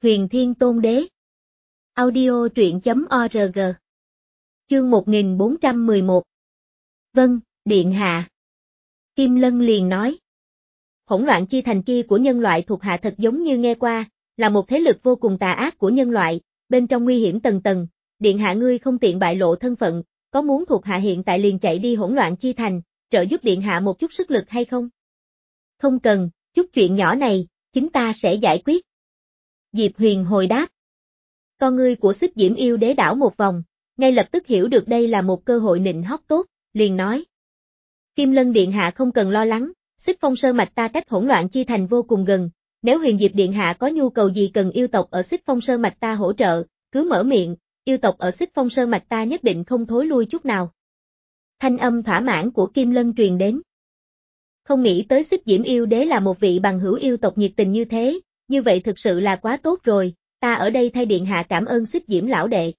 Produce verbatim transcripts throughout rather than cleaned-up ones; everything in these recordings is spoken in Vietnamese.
Huyền Thiên Tôn Đế. Audio truyện chấm org. Chương một nghìn bốn trăm mười một. Vâng, điện hạ. Kim Lân liền nói. Hỗn loạn chi thành kia của nhân loại thuộc hạ thật giống như nghe qua, là một thế lực vô cùng tà ác của nhân loại, bên trong nguy hiểm tầng tầng, điện hạ ngươi không tiện bại lộ thân phận, có muốn thuộc hạ hiện tại liền chạy đi hỗn loạn chi thành, trợ giúp điện hạ một chút sức lực hay không? Không cần, chút chuyện nhỏ này, chính ta sẽ giải quyết. Diệp Huyền hồi đáp. Con ngươi của Xích Diễm Yêu Đế đảo một vòng, ngay lập tức hiểu được đây là một cơ hội nịnh hót tốt, liền nói. Kim Lân điện hạ không cần lo lắng, Xích Phong Sơn mạch ta cách hỗn loạn chi thành vô cùng gần, nếu Huyền Diệp điện hạ có nhu cầu gì cần yêu tộc ở Xích Phong Sơn mạch ta hỗ trợ, cứ mở miệng, yêu tộc ở Xích Phong Sơn mạch ta nhất định không thối lui chút nào. Thanh âm thỏa mãn của Kim Lân truyền đến. Không nghĩ tới Xích Diễm Yêu Đế là một vị bằng hữu yêu tộc nhiệt tình như thế, như vậy thực sự là quá tốt rồi, ta ở đây thay điện hạ cảm ơn Xích Diễm lão đệ.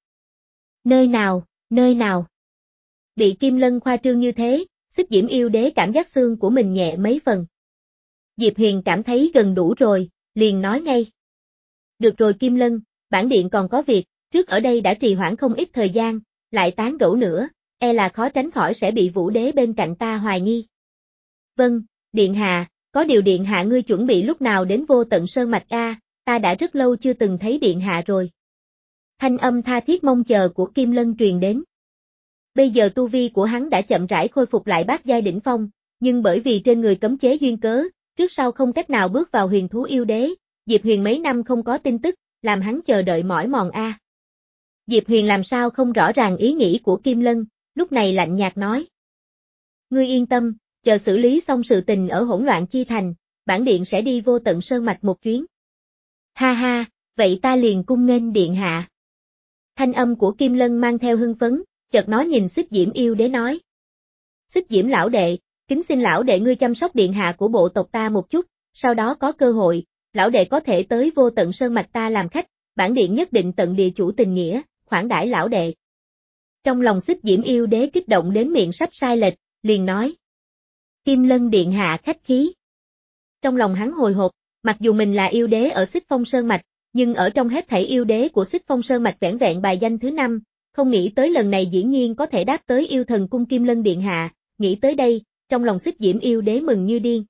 Nơi nào, nơi nào? Bị Kim Lân khoa trương như thế, Xích Diễm Yêu Đế cảm giác xương của mình nhẹ mấy phần. Diệp Huyền cảm thấy gần đủ rồi, liền nói ngay. Được rồi Kim Lân, bản điện còn có việc, trước ở đây đã trì hoãn không ít thời gian, lại tán gẫu nữa, e là khó tránh khỏi sẽ bị Vũ Đế bên cạnh ta hoài nghi. Vâng, điện hạ, có điều điện hạ ngươi chuẩn bị lúc nào đến Vô Tận Sơn mạch a, ta đã rất lâu chưa từng thấy điện hạ rồi. Thanh âm tha thiết mong chờ của Kim Lân truyền đến. Bây giờ tu vi của hắn đã chậm rãi khôi phục lại bát giai đỉnh phong, nhưng bởi vì trên người cấm chế duyên cớ, trước sau không cách nào bước vào huyền thú yêu đế, Diệp Huyền mấy năm không có tin tức, làm hắn chờ đợi mỏi mòn a. Diệp Huyền làm sao không rõ ràng ý nghĩ của Kim Lân, lúc này lạnh nhạt nói. Ngươi yên tâm, chờ xử lý xong sự tình ở hỗn loạn chi thành, bản điện sẽ đi Vô Tận Sơn mạch một chuyến. Ha ha, vậy ta liền cung nghênh điện hạ. Thanh âm của Kim Lân mang theo hưng phấn, chợt nói nhìn Xích Diễm Yêu Đế nói. Xích Diễm lão đệ, kính xin lão đệ ngươi chăm sóc điện hạ của bộ tộc ta một chút, sau đó có cơ hội, lão đệ có thể tới Vô Tận Sơn mạch ta làm khách, bản điện nhất định tận địa chủ tình nghĩa, khoản đãi lão đệ. Trong lòng Xích Diễm Yêu Đế kích động đến miệng sắp sai lệch, liền nói. Kim Lân điện hạ khách khí. Trong lòng hắn hồi hộp, mặc dù mình là yêu đế ở Xích Phong Sơn mạch, nhưng ở trong hết thảy yêu đế của Xích Phong Sơn mạch vẻn vẹn bài danh thứ năm, không nghĩ tới lần này dĩ nhiên có thể đáp tới yêu thần cung Kim Lân điện hạ, nghĩ tới đây, trong lòng Xích Diễm Yêu Đế mừng như điên.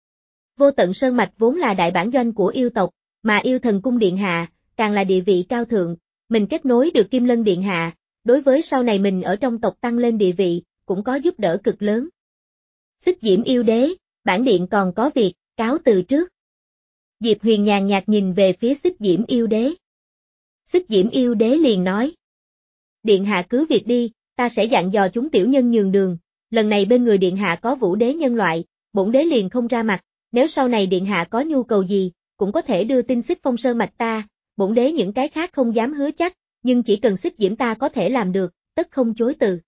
Vô Tận Sơn mạch vốn là đại bản doanh của yêu tộc, mà yêu thần cung điện hạ, càng là địa vị cao thượng, mình kết nối được Kim Lân điện hạ, đối với sau này mình ở trong tộc tăng lên địa vị, cũng có giúp đỡ cực lớn. Xích Diễm Yêu Đế, bản điện còn có việc, cáo từ trước. Diệp Huyền nhàn nhạt nhìn về phía Xích Diễm Yêu Đế. Xích Diễm Yêu Đế liền nói. Điện hạ cứ việc đi, ta sẽ dặn dò chúng tiểu nhân nhường đường, lần này bên người điện hạ có Vũ Đế nhân loại, bổn đế liền không ra mặt, nếu sau này điện hạ có nhu cầu gì, cũng có thể đưa tin Xích Phong Sơn mạch ta, bổn đế những cái khác không dám hứa chắc, nhưng chỉ cần Xích Diễm ta có thể làm được, tất không chối từ.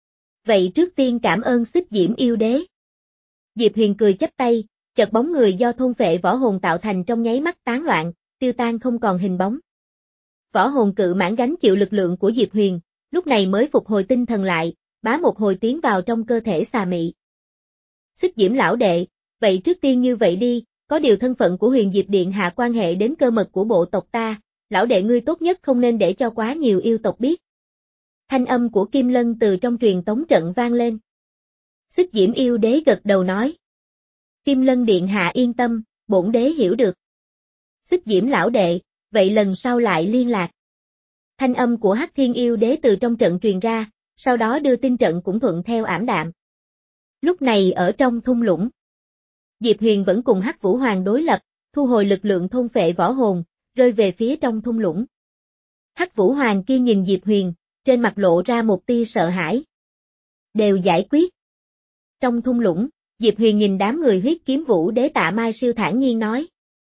Vậy trước tiên cảm ơn Xích Diễm Yêu Đế. Diệp Huyền cười chắp tay, chợt bóng người do thôn phệ võ hồn tạo thành trong nháy mắt tán loạn, tiêu tan không còn hình bóng. Võ hồn cự mãn gánh chịu lực lượng của Diệp Huyền, lúc này mới phục hồi tinh thần lại, bá một hồi tiến vào trong cơ thể xà mị. Xích Diễm lão đệ, vậy trước tiên như vậy đi, có điều thân phận của Huyền Diệp điện hạ quan hệ đến cơ mật của bộ tộc ta, lão đệ ngươi tốt nhất không nên để cho quá nhiều yêu tộc biết. Thanh âm của Kim Lân từ trong truyền tống trận vang lên. Xích Diễm Yêu Đế gật đầu nói. Kim Lân điện hạ yên tâm, bổn đế hiểu được. Xích Diễm lão đệ, vậy lần sau lại liên lạc. Thanh âm của Hắc Thiên Yêu Đế từ trong trận truyền ra, sau đó đưa tin trận cũng thuận theo ảm đạm. Lúc này ở trong thung lũng, Diệp Huyền vẫn cùng Hắc Vũ Hoàng đối lập, thu hồi lực lượng thôn phệ võ hồn, rơi về phía trong thung lũng. Hắc Vũ Hoàng kia nhìn Diệp Huyền, trên mặt lộ ra một tia sợ hãi. Đều giải quyết. Trong thung lũng, Diệp Huyền nhìn đám người huyết kiếm Vũ Đế Tạ Mai Siêu thản nhiên nói.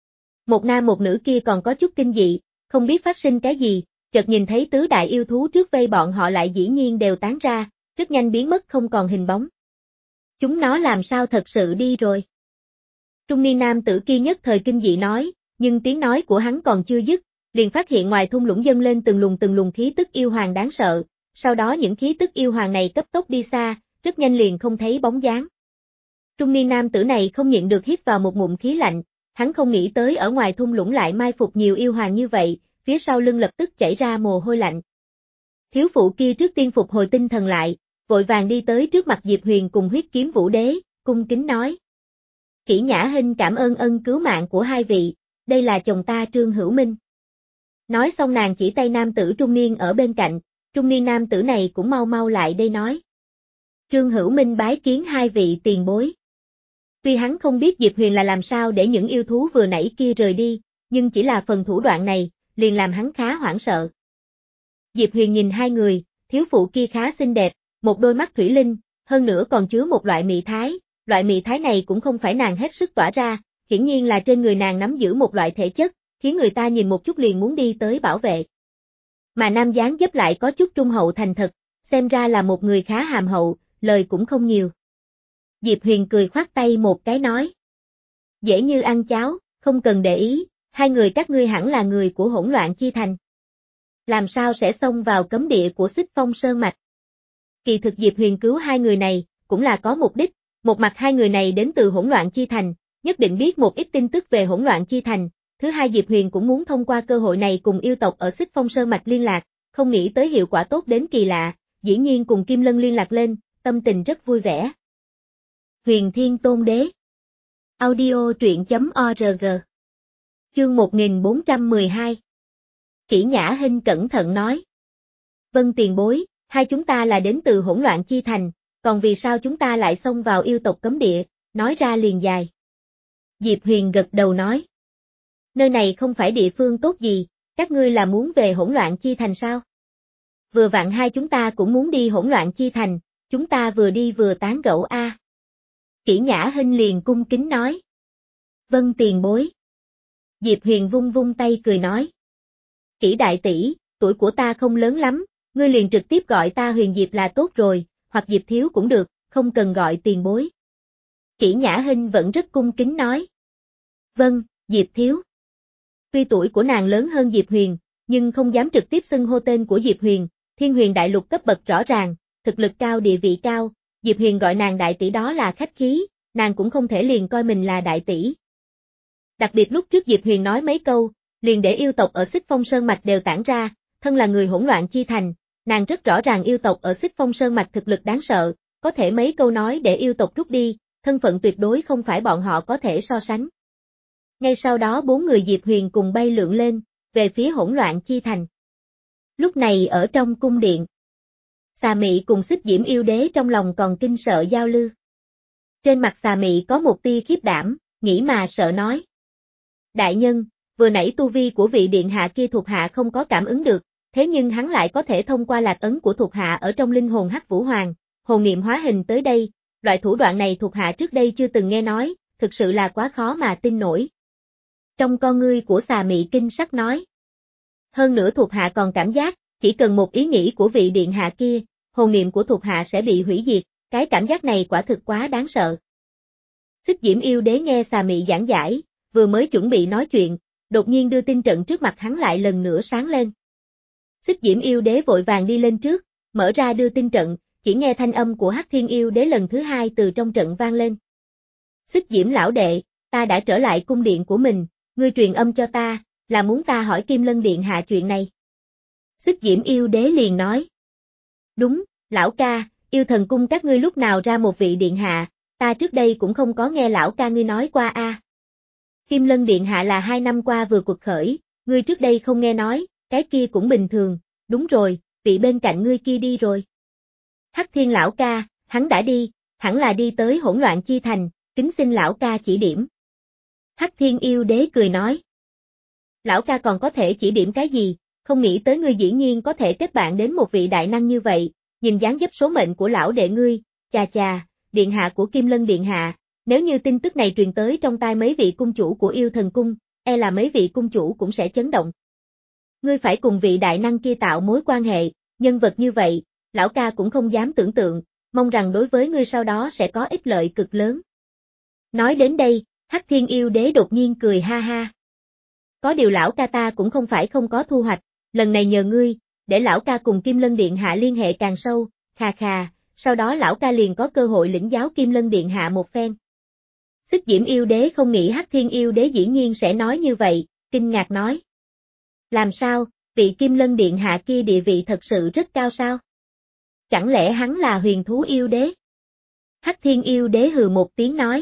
Một nam một nữ kia còn có chút kinh dị, không biết phát sinh cái gì, chợt nhìn thấy tứ đại yêu thú trước vây bọn họ lại dĩ nhiên đều tán ra, rất nhanh biến mất không còn hình bóng. Chúng nó làm sao thật sự đi rồi? Trung niên nam tử kia nhất thời kinh dị nói, nhưng tiếng nói của hắn còn chưa dứt, liền phát hiện ngoài thung lũng dâng lên từng luồng từng luồng khí tức yêu hoàng đáng sợ, sau đó những khí tức yêu hoàng này cấp tốc đi xa, rất nhanh liền không thấy bóng dáng. Trung niên nam tử này không nhịn được hít vào một ngụm khí lạnh, hắn không nghĩ tới ở ngoài thung lũng lại mai phục nhiều yêu hoàng như vậy, phía sau lưng lập tức chảy ra mồ hôi lạnh. Thiếu phụ kia trước tiên phục hồi tinh thần lại, vội vàng đi tới trước mặt Diệp Huyền cùng Huyết Kiếm Vũ Đế, cung kính nói. Kỷ Nhã Hinh cảm ơn ân cứu mạng của hai vị, đây là chồng ta Trương Hữu Minh. Nói xong nàng chỉ tay nam tử trung niên ở bên cạnh, trung niên nam tử này cũng mau mau lại đây nói. Trương Hữu Minh bái kiến hai vị tiền bối. Tuy hắn không biết Diệp Huyền là làm sao để những yêu thú vừa nãy kia rời đi, nhưng chỉ là phần thủ đoạn này, liền làm hắn khá hoảng sợ. Diệp Huyền nhìn hai người, thiếu phụ kia khá xinh đẹp, một đôi mắt thủy linh, hơn nữa còn chứa một loại mị thái, loại mị thái này cũng không phải nàng hết sức tỏa ra, hiển nhiên là trên người nàng nắm giữ một loại thể chất, khiến người ta nhìn một chút liền muốn đi tới bảo vệ. Mà nam dáng dấp lại có chút trung hậu thành thật, xem ra là một người khá hàm hậu, lời cũng không nhiều. Diệp Huyền cười khoát tay một cái nói. Dễ như ăn cháo, không cần để ý, hai người các ngươi hẳn là người của Hỗn Loạn Chi Thành. Làm sao sẽ xông vào cấm địa của Xích Phong Sơn Mạch? Kỳ thực Diệp Huyền cứu hai người này, cũng là có mục đích, một mặt hai người này đến từ Hỗn Loạn Chi Thành, nhất định biết một ít tin tức về Hỗn Loạn Chi Thành, thứ hai Diệp Huyền cũng muốn thông qua cơ hội này cùng yêu tộc ở Xích Phong Sơn Mạch liên lạc, không nghĩ tới hiệu quả tốt đến kỳ lạ, dĩ nhiên cùng Kim Lân liên lạc lên, tâm tình rất vui vẻ. Huyền Thiên Tôn Đế Audio truyện chấm org Chương một nghìn bốn trăm mười hai Kỷ Nhã Hinh cẩn thận nói. Vân tiền bối, hai chúng ta là đến từ Hỗn Loạn Chi Thành, còn vì sao chúng ta lại xông vào yêu tộc cấm địa, nói ra liền dài. Diệp Huyền gật đầu nói. Nơi này không phải địa phương tốt gì, các ngươi là muốn về Hỗn Loạn Chi Thành sao? Vừa vặn hai chúng ta cũng muốn đi Hỗn Loạn Chi Thành, chúng ta vừa đi vừa tán gẫu a. À. Kỷ Nhã Hinh liền cung kính nói. Vân tiền bối. Diệp Huyền vung vung tay cười nói. Kỷ đại tỷ, tuổi của ta không lớn lắm, ngươi liền trực tiếp gọi ta Huyền Diệp là tốt rồi, hoặc Diệp thiếu cũng được, không cần gọi tiền bối. Kỷ Nhã Hinh vẫn rất cung kính nói. Vâng, Diệp thiếu. Tuy tuổi của nàng lớn hơn Diệp Huyền, nhưng không dám trực tiếp xưng hô tên của Diệp Huyền, Thiên Huyền đại lục cấp bậc rõ ràng, thực lực cao địa vị cao, Diệp Huyền gọi nàng đại tỷ đó là khách khí, nàng cũng không thể liền coi mình là đại tỷ. Đặc biệt lúc trước Diệp Huyền nói mấy câu, liền để yêu tộc ở Xích Phong Sơn Mạch đều tản ra, thân là người Hỗn Loạn Chi Thành, nàng rất rõ ràng yêu tộc ở Xích Phong Sơn Mạch thực lực đáng sợ, có thể mấy câu nói để yêu tộc rút đi, thân phận tuyệt đối không phải bọn họ có thể so sánh. Ngay sau đó bốn người Diệp Huyền cùng bay lượn lên, về phía Hỗn Loạn Chi Thành. Lúc này ở trong cung điện, Xà Mị cùng Xích Diễm Yêu Đế trong lòng còn kinh sợ giao lưu. Trên mặt Xà Mị có một tia khiếp đảm, nghĩ mà sợ nói. Đại nhân, vừa nãy tu vi của vị điện hạ kia thuộc hạ không có cảm ứng được, thế nhưng hắn lại có thể thông qua lạc ấn của thuộc hạ ở trong linh hồn Hắc Vũ Hoàng, hồn niệm hóa hình tới đây, loại thủ đoạn này thuộc hạ trước đây chưa từng nghe nói, thực sự là quá khó mà tin nổi. Trong con ngươi của Xà Mị kinh sắc nói. Hơn nữa thuộc hạ còn cảm giác, chỉ cần một ý nghĩ của vị điện hạ kia, hồn niệm của thuộc hạ sẽ bị hủy diệt, cái cảm giác này quả thực quá đáng sợ. Xích Diễm Yêu Đế nghe Xà Mị giảng giải, vừa mới chuẩn bị nói chuyện, đột nhiên đưa tin trận trước mặt hắn lại lần nữa sáng lên. Xích Diễm Yêu Đế vội vàng đi lên trước, mở ra đưa tin trận, chỉ nghe thanh âm của Hắc Thiên Yêu Đế lần thứ hai từ trong trận vang lên. Xích Diễm lão đệ, ta đã trở lại cung điện của mình, ngươi truyền âm cho ta, là muốn ta hỏi Kim Lân điện hạ chuyện này. Xích Diễm Yêu Đế liền nói. Đúng, lão ca, yêu thần cung các ngươi lúc nào ra một vị điện hạ, ta trước đây cũng không có nghe lão ca ngươi nói qua a. À. Kim Lân điện hạ là hai năm qua vừa cuộc khởi, ngươi trước đây không nghe nói, cái kia cũng bình thường, đúng rồi, vị bên cạnh ngươi kia đi rồi. Hắc Thiên lão ca, hắn đã đi, hẳn là đi tới Hỗn Loạn Chi Thành, kính xin lão ca chỉ điểm. Hắc Thiên Yêu Đế cười nói. Lão ca còn có thể chỉ điểm cái gì, không nghĩ tới ngươi dĩ nhiên có thể kết bạn đến một vị đại năng như vậy, nhìn dáng dấp số mệnh của lão đệ ngươi, chà chà, điện hạ của Kim Lân điện hạ, nếu như tin tức này truyền tới trong tai mấy vị cung chủ của yêu thần cung, e là mấy vị cung chủ cũng sẽ chấn động. Ngươi phải cùng vị đại năng kia tạo mối quan hệ, nhân vật như vậy, lão ca cũng không dám tưởng tượng, mong rằng đối với ngươi sau đó sẽ có ích lợi cực lớn. Nói đến đây, Hắc Thiên Yêu Đế đột nhiên cười ha ha. Có điều lão ca ta cũng không phải không có thu hoạch, lần này nhờ ngươi, để lão ca cùng Kim Lân điện hạ liên hệ càng sâu, khà khà, sau đó lão ca liền có cơ hội lĩnh giáo Kim Lân điện hạ một phen. Xích Diễm yêu đế không nghĩ Hắc Thiên yêu đế dĩ nhiên sẽ nói như vậy, kinh ngạc nói. Làm sao, vị Kim Lân điện hạ kia địa vị thật sự rất cao sao? Chẳng lẽ hắn là huyền thú yêu đế? Hắc Thiên yêu đế hừ một tiếng nói.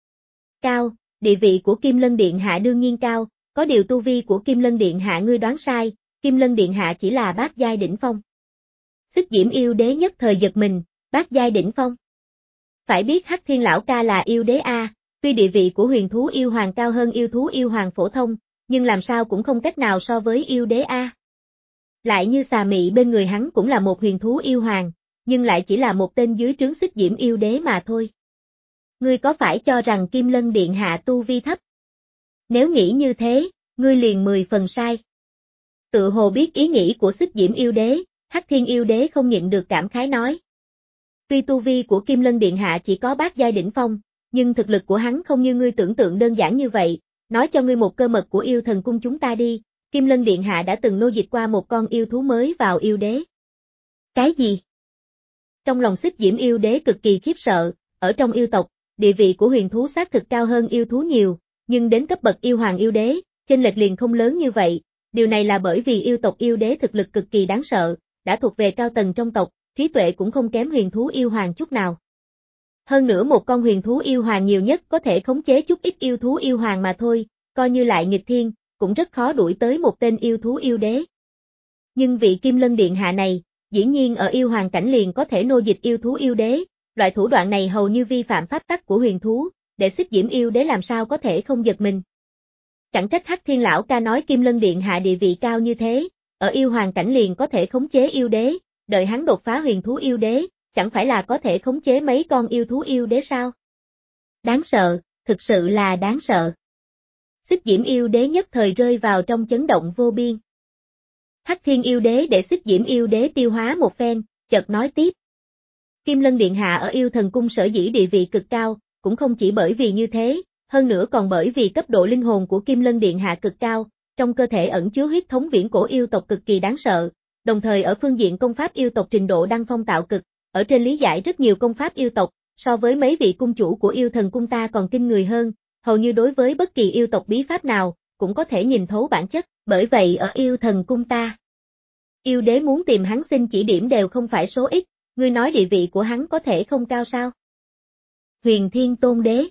Cao, địa vị của Kim Lân điện hạ đương nhiên cao, có điều tu vi của Kim Lân điện hạ ngươi đoán sai, Kim Lân điện hạ chỉ là bát giai đỉnh phong. Xích Diễm yêu đế nhất thời giật mình, bát giai đỉnh phong. Phải biết Hắc Thiên lão ca là yêu đế a, tuy địa vị của huyền thú yêu hoàng cao hơn yêu thú yêu hoàng phổ thông, nhưng làm sao cũng không cách nào so với yêu đế a. Lại như xà mị bên người hắn cũng là một huyền thú yêu hoàng, nhưng lại chỉ là một tên dưới trướng Xích Diễm yêu đế mà thôi. Ngươi có phải cho rằng Kim Lân điện hạ tu vi thấp? Nếu nghĩ như thế, ngươi liền mười phần sai. Tự hồ biết ý nghĩ của Xích Diễm yêu đế, Hắc Thiên yêu đế không nhịn được cảm khái nói. Tuy tu vi của Kim Lân điện hạ chỉ có bát giai đỉnh phong, nhưng thực lực của hắn không như ngươi tưởng tượng đơn giản như vậy, nói cho ngươi một cơ mật của yêu thần cung chúng ta đi, Kim Lân điện hạ đã từng nô dịch qua một con yêu thú mới vào yêu đế. Cái gì? Trong lòng Xích Diễm yêu đế cực kỳ khiếp sợ, ở trong yêu tộc, địa vị của huyền thú xác thực cao hơn yêu thú nhiều, nhưng đến cấp bậc yêu hoàng yêu đế, chênh lệch liền không lớn như vậy, điều này là bởi vì yêu tộc yêu đế thực lực cực kỳ đáng sợ, đã thuộc về cao tầng trong tộc, trí tuệ cũng không kém huyền thú yêu hoàng chút nào. Hơn nữa một con huyền thú yêu hoàng nhiều nhất có thể khống chế chút ít yêu thú yêu hoàng mà thôi, coi như lại nghịch thiên, cũng rất khó đuổi tới một tên yêu thú yêu đế. Nhưng vị Kim Lân điện hạ này, dĩ nhiên ở yêu hoàng cảnh liền có thể nô dịch yêu thú yêu đế, loại thủ đoạn này hầu như vi phạm pháp tắc của huyền thú, để Xích Diễm yêu đế làm sao có thể không giật mình. Chẳng trách Hắc Thiên lão ca nói Kim Lân điện hạ địa vị cao như thế, ở yêu hoàng cảnh liền có thể khống chế yêu đế, đợi hắn đột phá huyền thú yêu đế, chẳng phải là có thể khống chế mấy con yêu thú yêu đế sao? Đáng sợ, thực sự là đáng sợ. Xích Diễm yêu đế nhất thời rơi vào trong chấn động vô biên. Hắc Thiên yêu đế để Xích Diễm yêu đế tiêu hóa một phen, chợt nói tiếp. Kim Lân điện hạ ở yêu thần cung sở dĩ địa vị cực cao, cũng không chỉ bởi vì như thế, hơn nữa còn bởi vì cấp độ linh hồn của Kim Lân điện hạ cực cao, trong cơ thể ẩn chứa huyết thống viễn cổ yêu tộc cực kỳ đáng sợ, đồng thời ở phương diện công pháp yêu tộc trình độ đăng phong tạo cực, ở trên lý giải rất nhiều công pháp yêu tộc, so với mấy vị cung chủ của yêu thần cung ta còn kinh người hơn, hầu như đối với bất kỳ yêu tộc bí pháp nào, cũng có thể nhìn thấu bản chất, bởi vậy ở yêu thần cung ta, yêu đế muốn tìm hắn xin chỉ điểm đều không phải số ít, ngươi nói địa vị của hắn có thể không cao sao? Huyền Thiên Tôn Đế.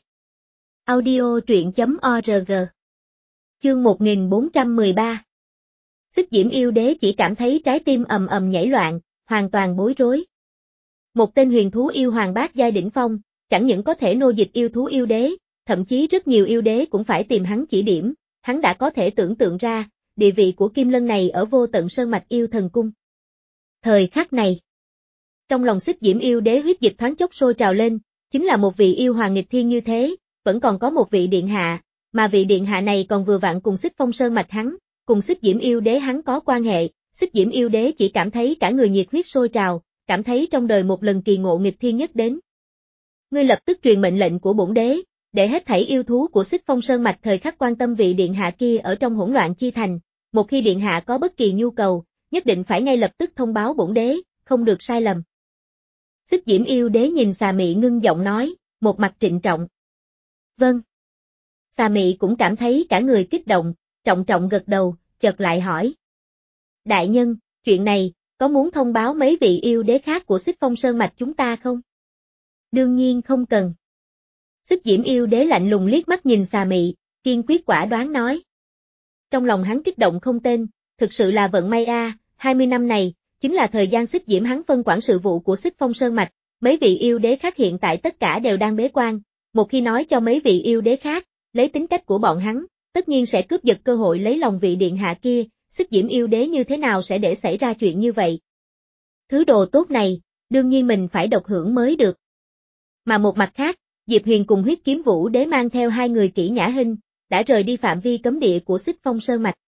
Audio truyện chấm org. Chương một nghìn bốn trăm mười ba. Xích Diễm yêu đế chỉ cảm thấy trái tim ầm ầm nhảy loạn, hoàn toàn bối rối. Một tên huyền thú yêu hoàng bát giai đỉnh phong, chẳng những có thể nô dịch yêu thú yêu đế, thậm chí rất nhiều yêu đế cũng phải tìm hắn chỉ điểm, hắn đã có thể tưởng tượng ra, địa vị của Kim Lân này ở vô tận sơn mạch yêu thần cung. Thời khắc này, trong lòng Xích Diễm yêu đế huyết dịch thoáng chốc sôi trào lên, chính là một vị yêu hoàng nghịch thiên như thế, vẫn còn có một vị điện hạ, mà vị điện hạ này còn vừa vặn cùng Xích Phong Sơn mạch hắn, cùng Xích Diễm yêu đế hắn có quan hệ, Xích Diễm yêu đế chỉ cảm thấy cả người nhiệt huyết sôi trào, cảm thấy trong đời một lần kỳ ngộ nghịch thiên nhất đến. Ngươi lập tức truyền mệnh lệnh của bổn đế, để hết thảy yêu thú của Xích Phong Sơn mạch thời khắc quan tâm vị điện hạ kia ở trong hỗn loạn chi thành, một khi điện hạ có bất kỳ nhu cầu, nhất định phải ngay lập tức thông báo bổn đế, không được sai lầm. Xích Diễm yêu đế nhìn Xà Mị ngưng giọng nói, một mặt trịnh trọng. Vâng. Xà Mị cũng cảm thấy cả người kích động, trọng trọng gật đầu, chợt lại hỏi. Đại nhân, chuyện này, có muốn thông báo mấy vị yêu đế khác của Xích Phong Sơn mạch chúng ta không? Đương nhiên không cần. Xích Diễm yêu đế lạnh lùng liếc mắt nhìn Xà Mị, kiên quyết quả đoán nói. Trong lòng hắn kích động không tên, thực sự là vận may a, hai mươi năm này, chính là thời gian Xích Diễm hắn phân quản sự vụ của Xích Phong Sơn mạch, mấy vị yêu đế khác hiện tại tất cả đều đang bế quan, một khi nói cho mấy vị yêu đế khác, lấy tính cách của bọn hắn, tất nhiên sẽ cướp giật cơ hội lấy lòng vị điện hạ kia, Xích Diễm yêu đế như thế nào sẽ để xảy ra chuyện như vậy. Thứ đồ tốt này, đương nhiên mình phải độc hưởng mới được. Mà một mặt khác, Diệp Huyền cùng Huyết Kiếm Vũ đế mang theo hai người Kỷ Nhã Hinh, đã rời đi phạm vi cấm địa của Xích Phong Sơn mạch.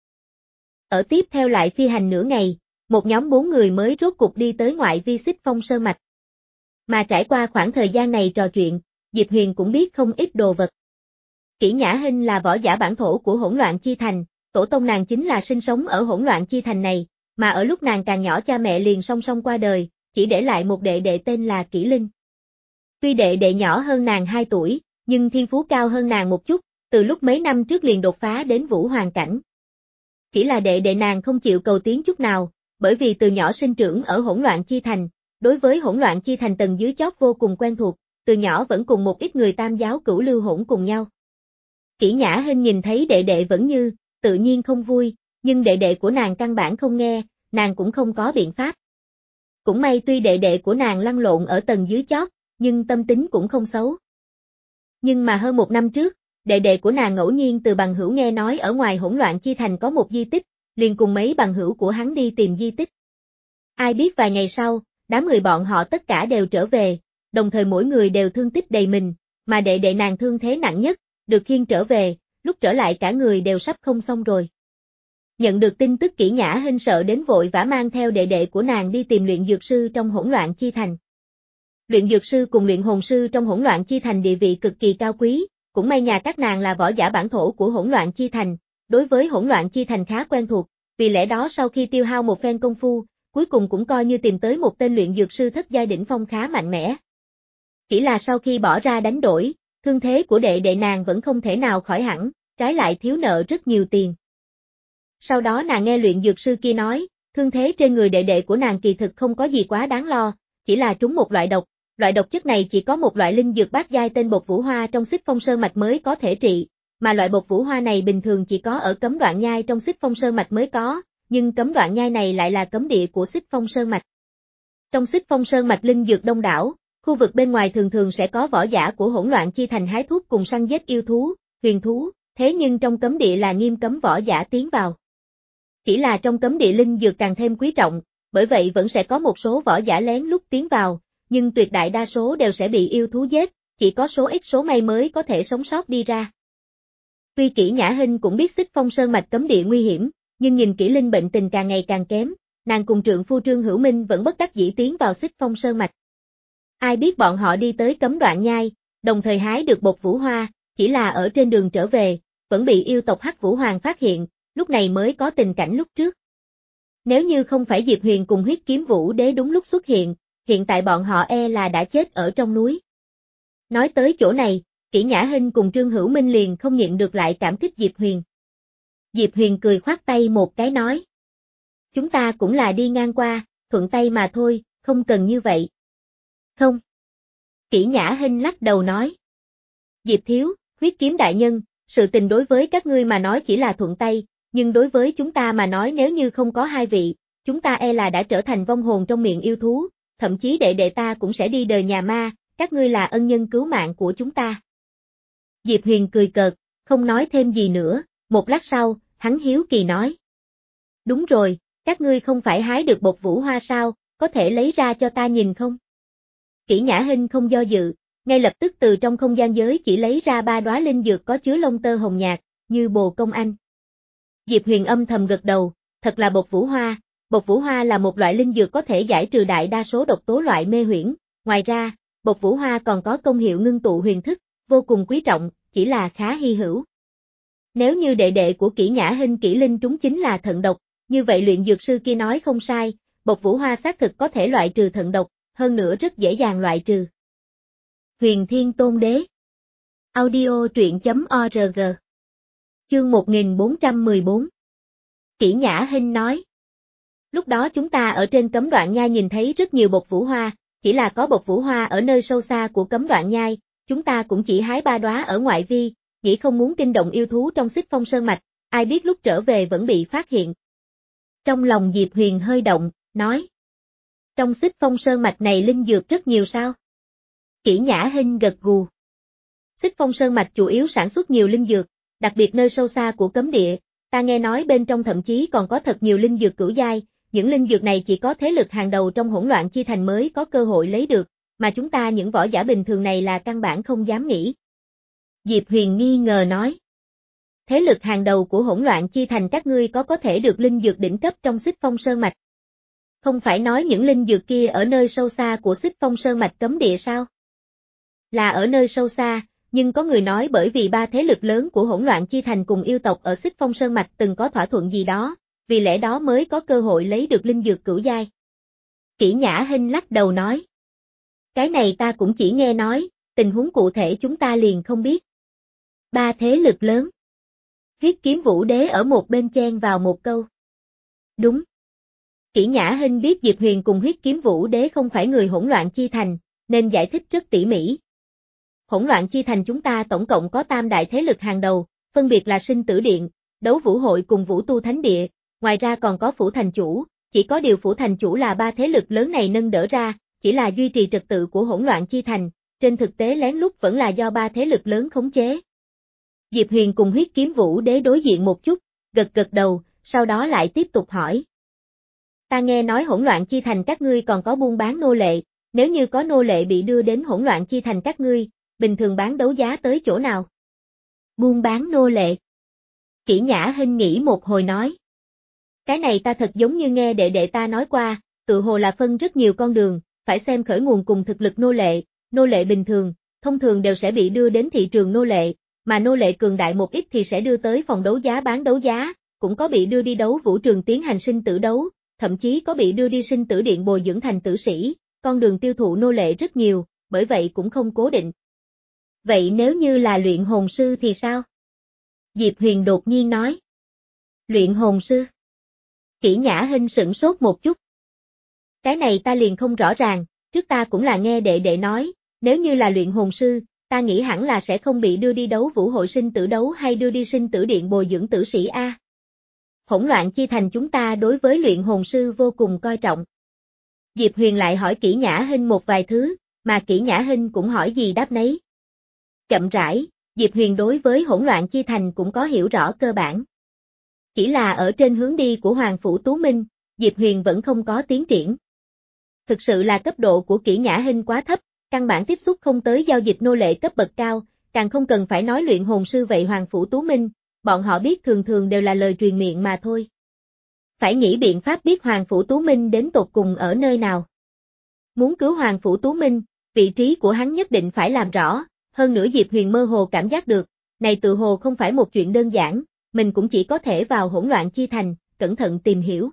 Ở tiếp theo lại phi hành nửa ngày, một nhóm bốn người mới rốt cục đi tới ngoại vi Xích Phong Sơn mạch. Mà trải qua khoảng thời gian này trò chuyện, Diệp Huyền cũng biết không ít đồ vật. Kỷ Nhã Hinh là võ giả bản thổ của Hỗn Loạn Chi Thành, tổ tông nàng chính là sinh sống ở Hỗn Loạn Chi Thành này, mà ở lúc nàng càng nhỏ cha mẹ liền song song qua đời, chỉ để lại một đệ đệ tên là Kỷ Linh. Tuy đệ đệ nhỏ hơn nàng hai tuổi, nhưng thiên phú cao hơn nàng một chút, từ lúc mấy năm trước liền đột phá đến vũ hoàng cảnh. Chỉ là đệ đệ nàng không chịu cầu tiến chút nào, bởi vì từ nhỏ sinh trưởng ở hỗn loạn chi thành, đối với hỗn loạn chi thành tầng dưới chót vô cùng quen thuộc, từ nhỏ vẫn cùng một ít người tam giáo cửu lưu hỗn cùng nhau. Kỷ Nhã Hinh nhìn thấy đệ đệ vẫn như, tự nhiên không vui, nhưng đệ đệ của nàng căn bản không nghe, nàng cũng không có biện pháp. Cũng may tuy đệ đệ của nàng lăn lộn ở tầng dưới chót, nhưng tâm tính cũng không xấu. Nhưng mà hơn một năm trước, đệ đệ của nàng ngẫu nhiên từ bằng hữu nghe nói ở ngoài hỗn loạn chi thành có một di tích, liền cùng mấy bằng hữu của hắn đi tìm di tích. Ai biết vài ngày sau, đám người bọn họ tất cả đều trở về, đồng thời mỗi người đều thương tích đầy mình, mà đệ đệ nàng thương thế nặng nhất, được khiêng trở về, lúc trở lại cả người đều sắp không xong rồi. Nhận được tin tức Kỷ Nhã Hinh sợ đến vội vã mang theo đệ đệ của nàng đi tìm luyện dược sư trong hỗn loạn chi thành. Luyện dược sư cùng luyện hồn sư trong hỗn loạn chi thành địa vị cực kỳ cao quý, cũng may nhà các nàng là võ giả bản thổ của hỗn loạn chi thành, đối với hỗn loạn chi thành khá quen thuộc, vì lẽ đó sau khi tiêu hao một phen công phu, cuối cùng cũng coi như tìm tới một tên luyện dược sư thất giai đỉnh phong khá mạnh mẽ. Chỉ là sau khi bỏ ra đánh đổi, thương thế của đệ đệ nàng vẫn không thể nào khỏi hẳn, trái lại thiếu nợ rất nhiều tiền. Sau đó nàng nghe luyện dược sư kia nói, thương thế trên người đệ đệ của nàng kỳ thực không có gì quá đáng lo, chỉ là trúng một loại độc, loại độc chất này chỉ có một loại linh dược bát giai tên bột vũ hoa trong Xích Phong Sơn mạch mới có thể trị, mà loại bột vũ hoa này bình thường chỉ có ở cấm đoạn nhai trong Xích Phong Sơn mạch mới có, nhưng cấm đoạn nhai này lại là cấm địa của Xích Phong Sơn mạch. Trong Xích Phong Sơn mạch linh dược đông đảo, khu vực bên ngoài thường thường sẽ có võ giả của hỗn loạn chi thành hái thuốc cùng săn giết yêu thú, huyền thú, thế nhưng trong cấm địa là nghiêm cấm võ giả tiến vào. Chỉ là trong cấm địa linh dược càng thêm quý trọng, bởi vậy vẫn sẽ có một số võ giả lén lút tiến vào, nhưng tuyệt đại đa số đều sẽ bị yêu thú giết, chỉ có số ít số may mới có thể sống sót đi ra. Tuy Kỷ Nhã Hinh cũng biết Xích Phong Sơn mạch cấm địa nguy hiểm, nhưng nhìn Kỷ Linh bệnh tình càng ngày càng kém, nàng cùng trượng phu Trương Hữu Minh vẫn bất đắc dĩ tiến vào Xích Phong Sơn mạch. Ai biết bọn họ đi tới cấm đoạn nhai, đồng thời hái được bột vũ hoa, chỉ là ở trên đường trở về, vẫn bị yêu tộc Hắc Vũ Hoàng phát hiện, lúc này mới có tình cảnh lúc trước. Nếu như không phải Diệp Huyền cùng huyết kiếm vũ đế đúng lúc xuất hiện, hiện tại bọn họ e là đã chết ở trong núi. Nói tới chỗ này, Kỷ Nhã Hinh cùng Trương Hữu Minh liền không nhịn được lại cảm kích Diệp Huyền. Diệp Huyền cười khoát tay một cái nói. Chúng ta cũng là đi ngang qua, thuận tay mà thôi, không cần như vậy. Không. Kỷ Nhã Hinh lắc đầu nói. Diệp Thiếu, huyết kiếm đại nhân, sự tình đối với các ngươi mà nói chỉ là thuận tay, nhưng đối với chúng ta mà nói nếu như không có hai vị, chúng ta e là đã trở thành vong hồn trong miệng yêu thú, thậm chí đệ đệ ta cũng sẽ đi đời nhà ma, các ngươi là ân nhân cứu mạng của chúng ta. Diệp Huyền cười cợt, không nói thêm gì nữa, một lát sau, hắn hiếu kỳ nói. Đúng rồi, các ngươi không phải hái được bột vũ hoa sao, có thể lấy ra cho ta nhìn không? Kỷ Nhã Hinh không do dự, ngay lập tức từ trong không gian giới chỉ lấy ra ba đóa linh dược có chứa lông tơ hồng nhạt, như bồ công anh. Diệp Huyền âm thầm gật đầu, thật là bột vũ hoa, bột vũ hoa là một loại linh dược có thể giải trừ đại đa số độc tố loại mê huyễn, ngoài ra, bột vũ hoa còn có công hiệu ngưng tụ huyền thức, vô cùng quý trọng, chỉ là khá hy hữu. Nếu như đệ đệ của Kỷ Nhã Hinh Kỷ Linh trúng chính là thận độc, như vậy luyện dược sư kia nói không sai, bột vũ hoa xác thực có thể loại trừ thận độc, hơn nữa rất dễ dàng loại trừ. Huyền Thiên Tôn Đế Audio truyện chấm org Chương một nghìn bốn trăm mười bốn Kỷ Nhã Hinh nói. Lúc đó chúng ta ở trên cấm đoạn nhai nhìn thấy rất nhiều bột vũ hoa, chỉ là có bột vũ hoa ở nơi sâu xa của cấm đoạn nhai, chúng ta cũng chỉ hái ba đóa ở ngoại vi, nghĩ không muốn kinh động yêu thú trong Xích Phong Sơn mạch, ai biết lúc trở về vẫn bị phát hiện. Trong lòng Diệp Huyền hơi động, nói. Trong Xích Phong Sơn mạch này linh dược rất nhiều sao? Kỷ Nhã Hinh gật gù. Xích Phong Sơn mạch chủ yếu sản xuất nhiều linh dược, đặc biệt nơi sâu xa của cấm địa, ta nghe nói bên trong thậm chí còn có thật nhiều linh dược cửu giai, những linh dược này chỉ có thế lực hàng đầu trong hỗn loạn chi thành mới có cơ hội lấy được, mà chúng ta những võ giả bình thường này là căn bản không dám nghĩ. Diệp Huyền nghi ngờ nói. Thế lực hàng đầu của hỗn loạn chi thành các ngươi có có thể được linh dược đỉnh cấp trong Xích Phong Sơn mạch. Không phải nói những linh dược kia ở nơi sâu xa của Xích Phong Sơn mạch cấm địa sao? Là ở nơi sâu xa, nhưng có người nói bởi vì ba thế lực lớn của hỗn loạn chi thành cùng yêu tộc ở Xích Phong Sơn mạch từng có thỏa thuận gì đó, vì lẽ đó mới có cơ hội lấy được linh dược cửu giai. Kỷ Nhã Hinh lắc đầu nói. Cái này ta cũng chỉ nghe nói, tình huống cụ thể chúng ta liền không biết. Ba thế lực lớn. Huyết kiếm vũ đế ở một bên chen vào một câu. Đúng. Kỷ Nhã Hinh biết Diệp Huyền cùng huyết kiếm vũ đế không phải người hỗn loạn chi thành, nên giải thích rất tỉ mỉ. Hỗn loạn chi thành chúng ta tổng cộng có tam đại thế lực hàng đầu, phân biệt là Sinh Tử Điện, Đấu Vũ Hội cùng Vũ Tu Thánh Địa, ngoài ra còn có Phủ Thành Chủ, chỉ có điều Phủ Thành Chủ là ba thế lực lớn này nâng đỡ ra, chỉ là duy trì trật tự của hỗn loạn chi thành, trên thực tế lén lút vẫn là do ba thế lực lớn khống chế. Diệp Huyền cùng huyết kiếm vũ đế đối diện một chút, gật gật đầu, sau đó lại tiếp tục hỏi. Ta nghe nói hỗn loạn chi thành các ngươi còn có buôn bán nô lệ, nếu như có nô lệ bị đưa đến hỗn loạn chi thành các ngươi, bình thường bán đấu giá tới chỗ nào? Buôn bán nô lệ. Kỷ Nhã Hinh nghĩ một hồi nói. Cái này ta thật giống như nghe đệ đệ ta nói qua, tự hồ là phân rất nhiều con đường, phải xem khởi nguồn cùng thực lực nô lệ, nô lệ bình thường, thông thường đều sẽ bị đưa đến thị trường nô lệ, mà nô lệ cường đại một ít thì sẽ đưa tới phòng đấu giá bán đấu giá, cũng có bị đưa đi đấu vũ trường tiến hành sinh tử đấu, thậm chí có bị đưa đi sinh tử điện bồi dưỡng thành tử sĩ, con đường tiêu thụ nô lệ rất nhiều, bởi vậy cũng không cố định. Vậy nếu như là luyện hồn sư thì sao? Diệp Huyền đột nhiên nói. Luyện hồn sư? Kỷ Nhã Hinh sửng sốt một chút. Cái này ta liền không rõ ràng, trước ta cũng là nghe đệ đệ nói, nếu như là luyện hồn sư, ta nghĩ hẳn là sẽ không bị đưa đi đấu vũ hội sinh tử đấu hay đưa đi sinh tử điện bồi dưỡng tử sĩ A. Hỗn loạn chi thành chúng ta đối với luyện hồn sư vô cùng coi trọng. Diệp Huyền lại hỏi Kỷ Nhã Hinh một vài thứ, mà Kỷ Nhã Hinh cũng hỏi gì đáp nấy. Chậm rãi, Diệp Huyền đối với hỗn loạn chi thành cũng có hiểu rõ cơ bản. Chỉ là ở trên hướng đi của Hoàng Phủ Tú Minh, Diệp Huyền vẫn không có tiến triển. Thực sự là cấp độ của Kỷ Nhã Hinh quá thấp, căn bản tiếp xúc không tới giao dịch nô lệ cấp bậc cao, càng không cần phải nói luyện hồn sư vậy Hoàng Phủ Tú Minh, bọn họ biết thường thường đều là lời truyền miệng mà thôi. Phải nghĩ biện pháp biết Hoàng Phủ Tú Minh đến tột cùng ở nơi nào. Muốn cứu Hoàng Phủ Tú Minh, vị trí của hắn nhất định phải làm rõ, hơn nữa Diệp Huyền mơ hồ cảm giác được, này tự hồ không phải một chuyện đơn giản, mình cũng chỉ có thể vào hỗn loạn chi thành, cẩn thận tìm hiểu.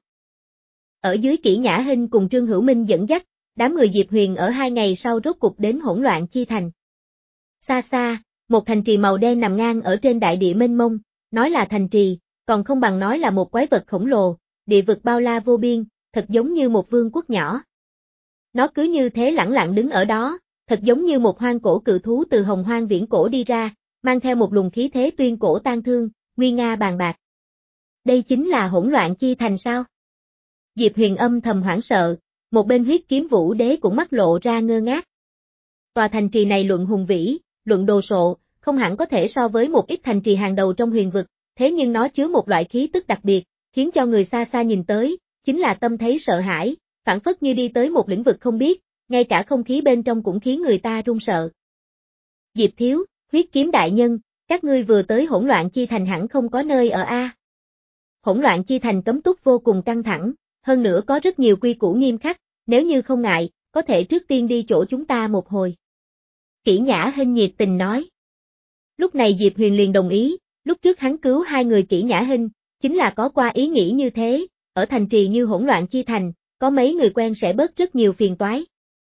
Ở dưới Kỷ Nhã Hinh cùng Trương Hữu Minh dẫn dắt, đám người Diệp Huyền ở hai ngày sau rốt cục đến hỗn loạn chi thành. Xa xa, một thành trì màu đen nằm ngang ở trên đại địa mênh mông, nói là thành trì, còn không bằng nói là một quái vật khổng lồ, địa vực bao la vô biên, thật giống như một vương quốc nhỏ. Nó cứ như thế lẳng lặng đứng ở đó, thật giống như một hoang cổ cự thú từ hồng hoang viễn cổ đi ra, mang theo một luồng khí thế tuyên cổ tang thương, nguy nga bàn bạc. Đây chính là hỗn loạn chi thành sao? Diệp Huyền âm thầm hoảng sợ, một bên huyết kiếm vũ đế cũng mắt lộ ra ngơ ngác. Tòa thành trì này luận hùng vĩ, luận đồ sộ, không hẳn có thể so với một ít thành trì hàng đầu trong huyền vực, thế nhưng nó chứa một loại khí tức đặc biệt, khiến cho người xa xa nhìn tới, chính là tâm thấy sợ hãi, phản phất như đi tới một lĩnh vực không biết, ngay cả không khí bên trong cũng khiến người ta run sợ. Diệp Thiếu, huyết kiếm đại nhân, các ngươi vừa tới hỗn loạn chi thành hẳn không có nơi ở a. Hỗn loạn chi thành cấm túc vô cùng căng thẳng, hơn nữa có rất nhiều quy củ nghiêm khắc, nếu như không ngại, có thể trước tiên đi chỗ chúng ta một hồi. Kỷ Nhã Hinh nhiệt tình nói. Lúc này Diệp Huyền liền đồng ý, lúc trước hắn cứu hai người Kỷ Nhã Hinh, chính là có qua ý nghĩ như thế, ở thành trì như hỗn loạn chi thành, có mấy người quen sẽ bớt rất nhiều phiền toái.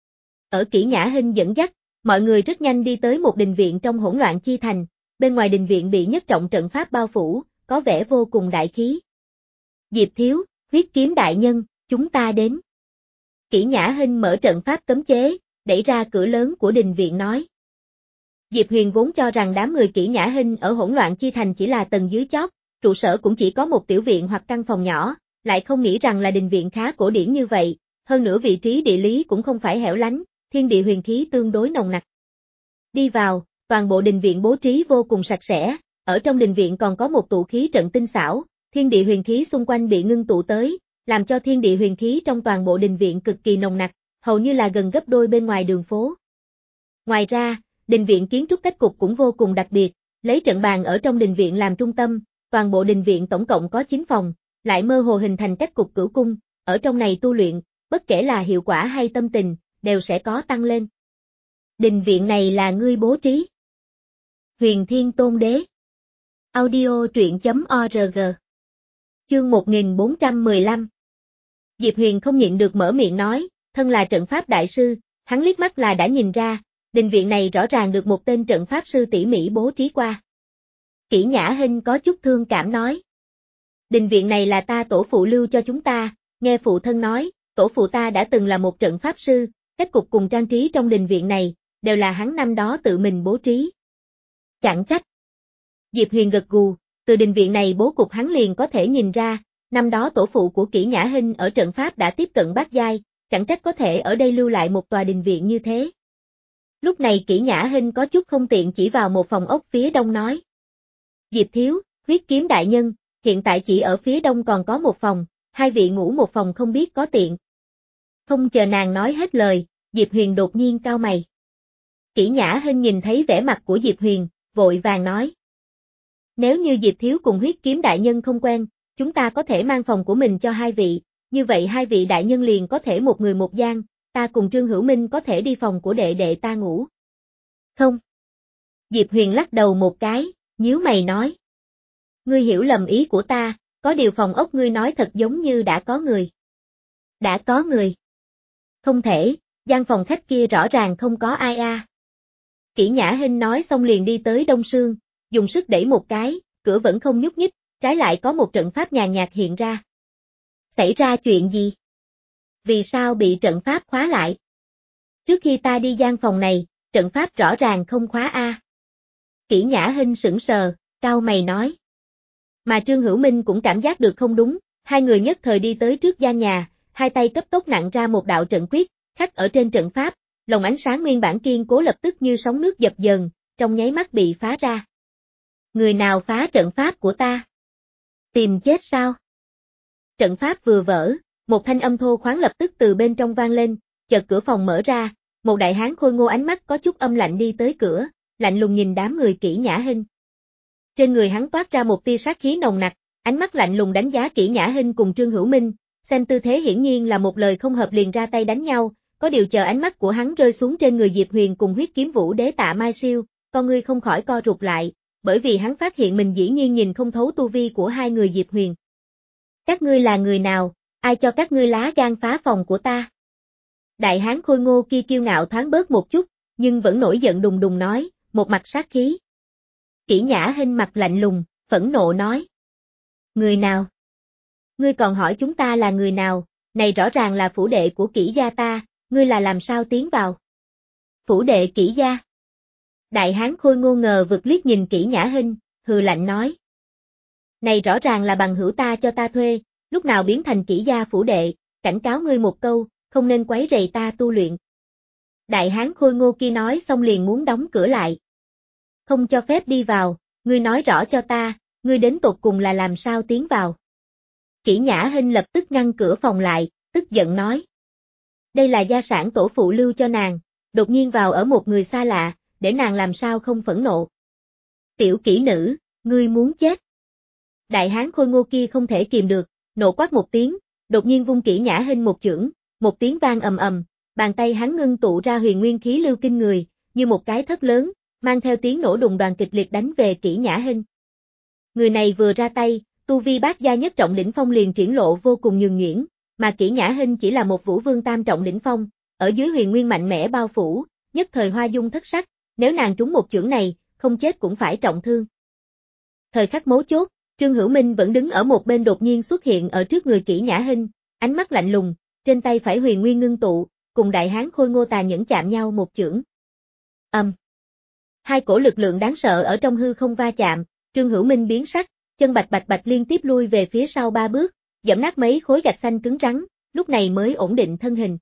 Ở Kỷ Nhã Hinh dẫn dắt, mọi người rất nhanh đi tới một đình viện trong hỗn loạn chi thành, bên ngoài đình viện bị nhất trọng trận pháp bao phủ, có vẻ vô cùng đại khí. Diệp Thiếu, huyết kiếm đại nhân, chúng ta đến. Kỷ Nhã Hinh mở trận pháp cấm chế, đẩy ra cửa lớn của đình viện nói. Diệp Huyền vốn cho rằng đám người Kỷ Nhã Hinh ở hỗn loạn chi thành chỉ là tầng dưới chót, trụ sở cũng chỉ có một tiểu viện hoặc căn phòng nhỏ, lại không nghĩ rằng là đình viện khá cổ điển như vậy, hơn nữa vị trí địa lý cũng không phải hẻo lánh, thiên địa huyền khí tương đối nồng nặc. Đi vào, toàn bộ đình viện bố trí vô cùng sạch sẽ, ở trong đình viện còn có một tụ khí trận tinh xảo, thiên địa huyền khí xung quanh bị ngưng tụ tới, làm cho thiên địa huyền khí trong toàn bộ đình viện cực kỳ nồng nặc, hầu như là gần gấp đôi bên ngoài đường phố. Ngoài ra, đình viện kiến trúc cách cục cũng vô cùng đặc biệt, lấy trận bàn ở trong đình viện làm trung tâm, toàn bộ đình viện tổng cộng có chín phòng, lại mơ hồ hình thành cách cục cửu cung, ở trong này tu luyện, bất kể là hiệu quả hay tâm tình, đều sẽ có tăng lên. Đình viện này là ngươi bố trí. Huyền Thiên Tôn Đế. Audio truyện chấm org. Chương một nghìn bốn trăm mười lăm. Diệp Huyền không nhịn được mở miệng nói, thân là trận pháp đại sư, hắn liếc mắt là đã nhìn ra, đình viện này rõ ràng được một tên trận pháp sư tỉ mỉ bố trí qua. Kỷ Nhã Hinh có chút thương cảm nói. Đình viện này là ta tổ phụ lưu cho chúng ta, nghe phụ thân nói, tổ phụ ta đã từng là một trận pháp sư, cách cục cùng trang trí trong đình viện này, đều là hắn năm đó tự mình bố trí. Chẳng trách. Diệp Huyền gật gù, từ đình viện này bố cục hắn liền có thể nhìn ra, năm đó tổ phụ của Kỷ Nhã Hinh ở trận pháp đã tiếp cận bát giai, chẳng trách có thể ở đây lưu lại một tòa đình viện như thế. Lúc này Kỷ Nhã Hinh có chút không tiện chỉ vào một phòng ốc phía đông nói. Diệp thiếu, huyết kiếm đại nhân, hiện tại chỉ ở phía đông còn có một phòng, hai vị ngủ một phòng không biết có tiện. Không chờ nàng nói hết lời, Diệp Huyền đột nhiên cau mày. Kỷ Nhã Hinh nhìn thấy vẻ mặt của Diệp Huyền, vội vàng nói. Nếu như Diệp thiếu cùng huyết kiếm đại nhân không quen, chúng ta có thể mang phòng của mình cho hai vị, như vậy hai vị đại nhân liền có thể một người một gian, ta cùng Trương Hữu Minh có thể đi phòng của đệ đệ ta ngủ. Không. Diệp Huyền lắc đầu một cái, nhíu mày nói. Ngươi hiểu lầm ý của ta, có điều phòng ốc ngươi nói thật giống như đã có người. Đã có người. Không thể, gian phòng khách kia rõ ràng không có ai a. À. Kỷ Nhã Hinh nói xong liền đi tới Đông Sương, dùng sức đẩy một cái, cửa vẫn không nhúc nhích, trái lại có một trận pháp nhàn nhạt hiện ra. Xảy ra chuyện gì? Vì sao bị trận pháp khóa lại? Trước khi ta đi gian phòng này, trận pháp rõ ràng không khóa a. À. Kỷ Nhã Hinh sững sờ, cau mày nói. Mà Trương Hữu Minh cũng cảm giác được không đúng, hai người nhất thời đi tới trước gian nhà, hai tay cấp tốc nặn ra một đạo trận quyết, khắc ở trên trận pháp, lồng ánh sáng nguyên bản kiên cố lập tức như sóng nước dập dờn, trong nháy mắt bị phá ra. Người nào phá trận pháp của ta? Tìm chết sao? Trận pháp vừa vỡ, một thanh âm thô khoáng lập tức từ bên trong vang lên, chợt cửa phòng mở ra, một đại hán khôi ngô ánh mắt có chút âm lạnh đi tới cửa, lạnh lùng nhìn đám người Kỷ Nhã Hinh. Trên người hắn toát ra một tia sát khí nồng nặc, ánh mắt lạnh lùng đánh giá Kỷ Nhã Hinh cùng Trương Hữu Minh, xem tư thế hiển nhiên là một lời không hợp liền ra tay đánh nhau, có điều chờ ánh mắt của hắn rơi xuống trên người Diệp Huyền cùng huyết kiếm vũ đế Tạ Mai Siêu, con ngươi không khỏi co rụt lại, bởi vì hắn phát hiện mình dĩ nhiên nhìn không thấu tu vi của hai người Diệp Huyền. Các ngươi là người nào, ai cho các ngươi lá gan phá phòng của ta? Đại hán khôi ngô kia kiêu ngạo thoáng bớt một chút, nhưng vẫn nổi giận đùng đùng nói, một mặt sát khí. Kỷ Nhã Hinh mặt lạnh lùng, phẫn nộ nói. Người nào? Ngươi còn hỏi chúng ta là người nào, này rõ ràng là phủ đệ của Kỷ gia ta, ngươi là làm sao tiến vào? Phủ đệ Kỷ gia. Đại hán khôi ngô ngờ vực liếc nhìn Kỷ Nhã Hinh, hừ lạnh nói. Này rõ ràng là bằng hữu ta cho ta thuê, lúc nào biến thành Kỷ gia phủ đệ, cảnh cáo ngươi một câu, không nên quấy rầy ta tu luyện. Đại hán khôi ngô kia nói xong liền muốn đóng cửa lại. Không cho phép đi vào, ngươi nói rõ cho ta, ngươi đến tột cùng là làm sao tiến vào. Kỷ Nhã Hinh lập tức ngăn cửa phòng lại, tức giận nói. Đây là gia sản tổ phụ lưu cho nàng, đột nhiên vào ở một người xa lạ, để nàng làm sao không phẫn nộ. Tiểu kỹ nữ, ngươi muốn chết. Đại hán khôi ngô kia không thể kìm được, nộ quát một tiếng, đột nhiên vung Kỷ Nhã Hinh một chưởng, một tiếng vang ầm ầm, bàn tay hắn ngưng tụ ra huyền nguyên khí lưu kinh người, như một cái thất lớn, mang theo tiếng nổ đùng đoàn kịch liệt đánh về Kỷ Nhã Hinh. Người này vừa ra tay, tu vi bát gia nhất trọng đỉnh phong liền triển lộ vô cùng nhường nhuyễn, mà Kỷ Nhã Hinh chỉ là một vũ vương tam trọng đỉnh phong, ở dưới huyền nguyên mạnh mẽ bao phủ, nhất thời hoa dung thất sắc, nếu nàng trúng một chưởng này, không chết cũng phải trọng thương. Thời khắc mấu chốt, Trương Hữu Minh vẫn đứng ở một bên đột nhiên xuất hiện ở trước người Kỷ Nhã Hinh, ánh mắt lạnh lùng, trên tay phải huyền nguyên ngưng tụ, cùng đại hán khôi ngô tà nhẫn chạm nhau một chưởng. Âm. Um. Hai cổ lực lượng đáng sợ ở trong hư không va chạm, Trương Hữu Minh biến sắc, chân bạch bạch bạch liên tiếp lui về phía sau ba bước, giẫm nát mấy khối gạch xanh cứng rắn, lúc này mới ổn định thân hình.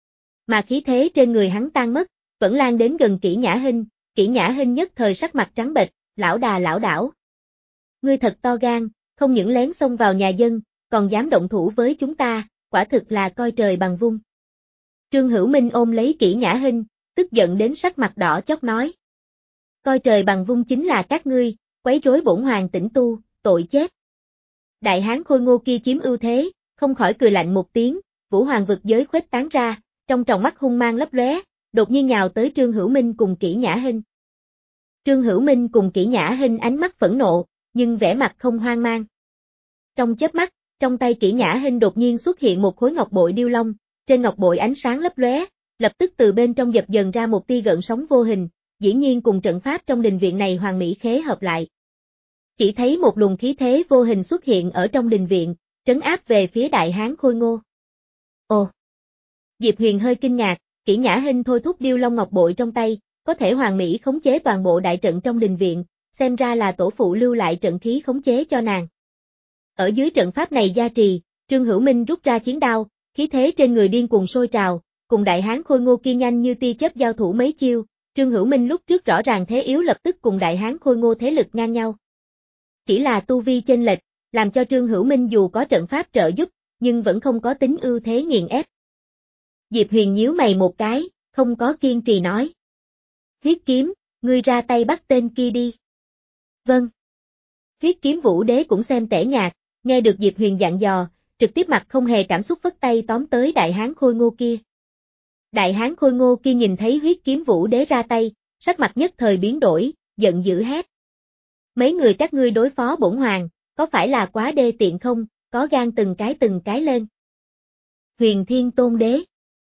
Mà khí thế trên người hắn tan mất, vẫn lan đến gần Kỷ Nhã Hinh, Kỷ Nhã Hinh nhất thời sắc mặt trắng bệch, lão đà lão đảo. Ngươi thật to gan, không những lén xông vào nhà dân, còn dám động thủ với chúng ta, quả thực là coi trời bằng vung. Trương Hữu Minh ôm lấy Kỷ Nhã Hinh, tức giận đến sắc mặt đỏ chót nói. Coi trời bằng vung chính là các ngươi, quấy rối bổn hoàng tĩnh tu, tội chết. Đại hán khôi ngô kia chiếm ưu thế, không khỏi cười lạnh một tiếng, vũ hoàng vực giới khuếch tán ra, trong tròng mắt hung mang lấp lóe, đột nhiên nhào tới Trương Hữu Minh cùng Kỷ Nhã Hinh. Trương Hữu Minh cùng Kỷ Nhã Hinh ánh mắt phẫn nộ, nhưng vẻ mặt không hoang mang. Trong chớp mắt, trong tay Kỷ Nhã Hinh đột nhiên xuất hiện một khối ngọc bội điêu long, trên ngọc bội ánh sáng lấp lóe, lập tức từ bên trong dập dần ra một tia gợn sóng vô hình, dĩ nhiên cùng trận pháp trong đình viện này hoàn mỹ khế hợp lại. Chỉ thấy một luồng khí thế vô hình xuất hiện ở trong đình viện, trấn áp về phía đại hán khôi ngô. Ồ! Diệp Huyền hơi kinh ngạc, Kỷ Nhã Hinh thôi thúc điêu long ngọc bội trong tay, có thể hoàn mỹ khống chế toàn bộ đại trận trong đình viện, xem ra là tổ phụ lưu lại trận khí khống chế cho nàng. Ở dưới trận pháp này gia trì, Trương Hữu Minh rút ra chiến đao, khí thế trên người điên cuồng sôi trào, cùng đại hán khôi ngô kia nhanh như tia chớp giao thủ mấy chiêu, Trương Hữu Minh lúc trước rõ ràng thế yếu lập tức cùng đại hán khôi ngô thế lực ngang nhau. Chỉ là tu vi chênh lệch, làm cho Trương Hữu Minh dù có trận pháp trợ giúp, nhưng vẫn không có tính ưu thế nghiền ép. Diệp Huyền nhíu mày một cái, không có kiên trì nói. Huyết kiếm, ngươi ra tay bắt tên kia đi. Vâng. Huyết kiếm Vũ Đế cũng xem tẻ nhạt, nghe được Diệp Huyền dặn dò, trực tiếp mặt không hề cảm xúc phất tay tóm tới đại hán khôi ngô kia. Đại hán khôi ngô kia nhìn thấy huyết kiếm Vũ Đế ra tay, sắc mặt nhất thời biến đổi, giận dữ hét. Mấy người các ngươi đối phó bổn hoàng, có phải là quá đê tiện không, có gan từng cái từng cái lên. Huyền Thiên Tôn Đế.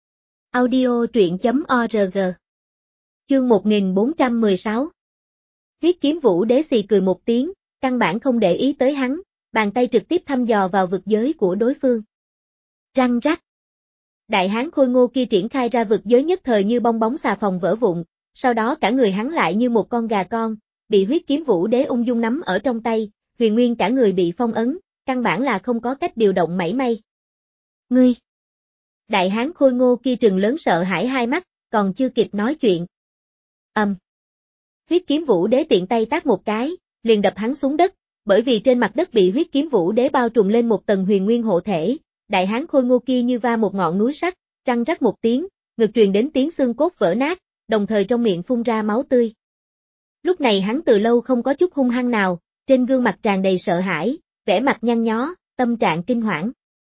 Audio truyện chấm org. Chương một nghìn bốn trăm mười sáu. Huyết kiếm Vũ Đế xì cười một tiếng, căn bản không để ý tới hắn, bàn tay trực tiếp thăm dò vào vực giới của đối phương. Răng rắc. Đại hán khôi ngô kia triển khai ra vực giới nhất thời như bong bóng xà phòng vỡ vụn, sau đó cả người hắn lại như một con gà con, bị huyết kiếm Vũ Đế ung dung nắm ở trong tay, huyền nguyên cả người bị phong ấn, căn bản là không có cách điều động mảy may. Ngươi! Đại hán khôi ngô kia trừng lớn sợ hãi hai mắt, còn chưa kịp nói chuyện. Ầm! Um. Huyết kiếm Vũ Đế tiện tay tát một cái, liền đập hắn xuống đất, bởi vì trên mặt đất bị huyết kiếm Vũ Đế bao trùm lên một tầng huyền nguyên hộ thể, đại hán khôi ngô kia như va một ngọn núi sắt, răng rắc một tiếng, ngực truyền đến tiếng xương cốt vỡ nát, đồng thời trong miệng phun ra máu tươi. Lúc này hắn từ lâu không có chút hung hăng nào, trên gương mặt tràn đầy sợ hãi, vẻ mặt nhăn nhó, tâm trạng kinh hoảng.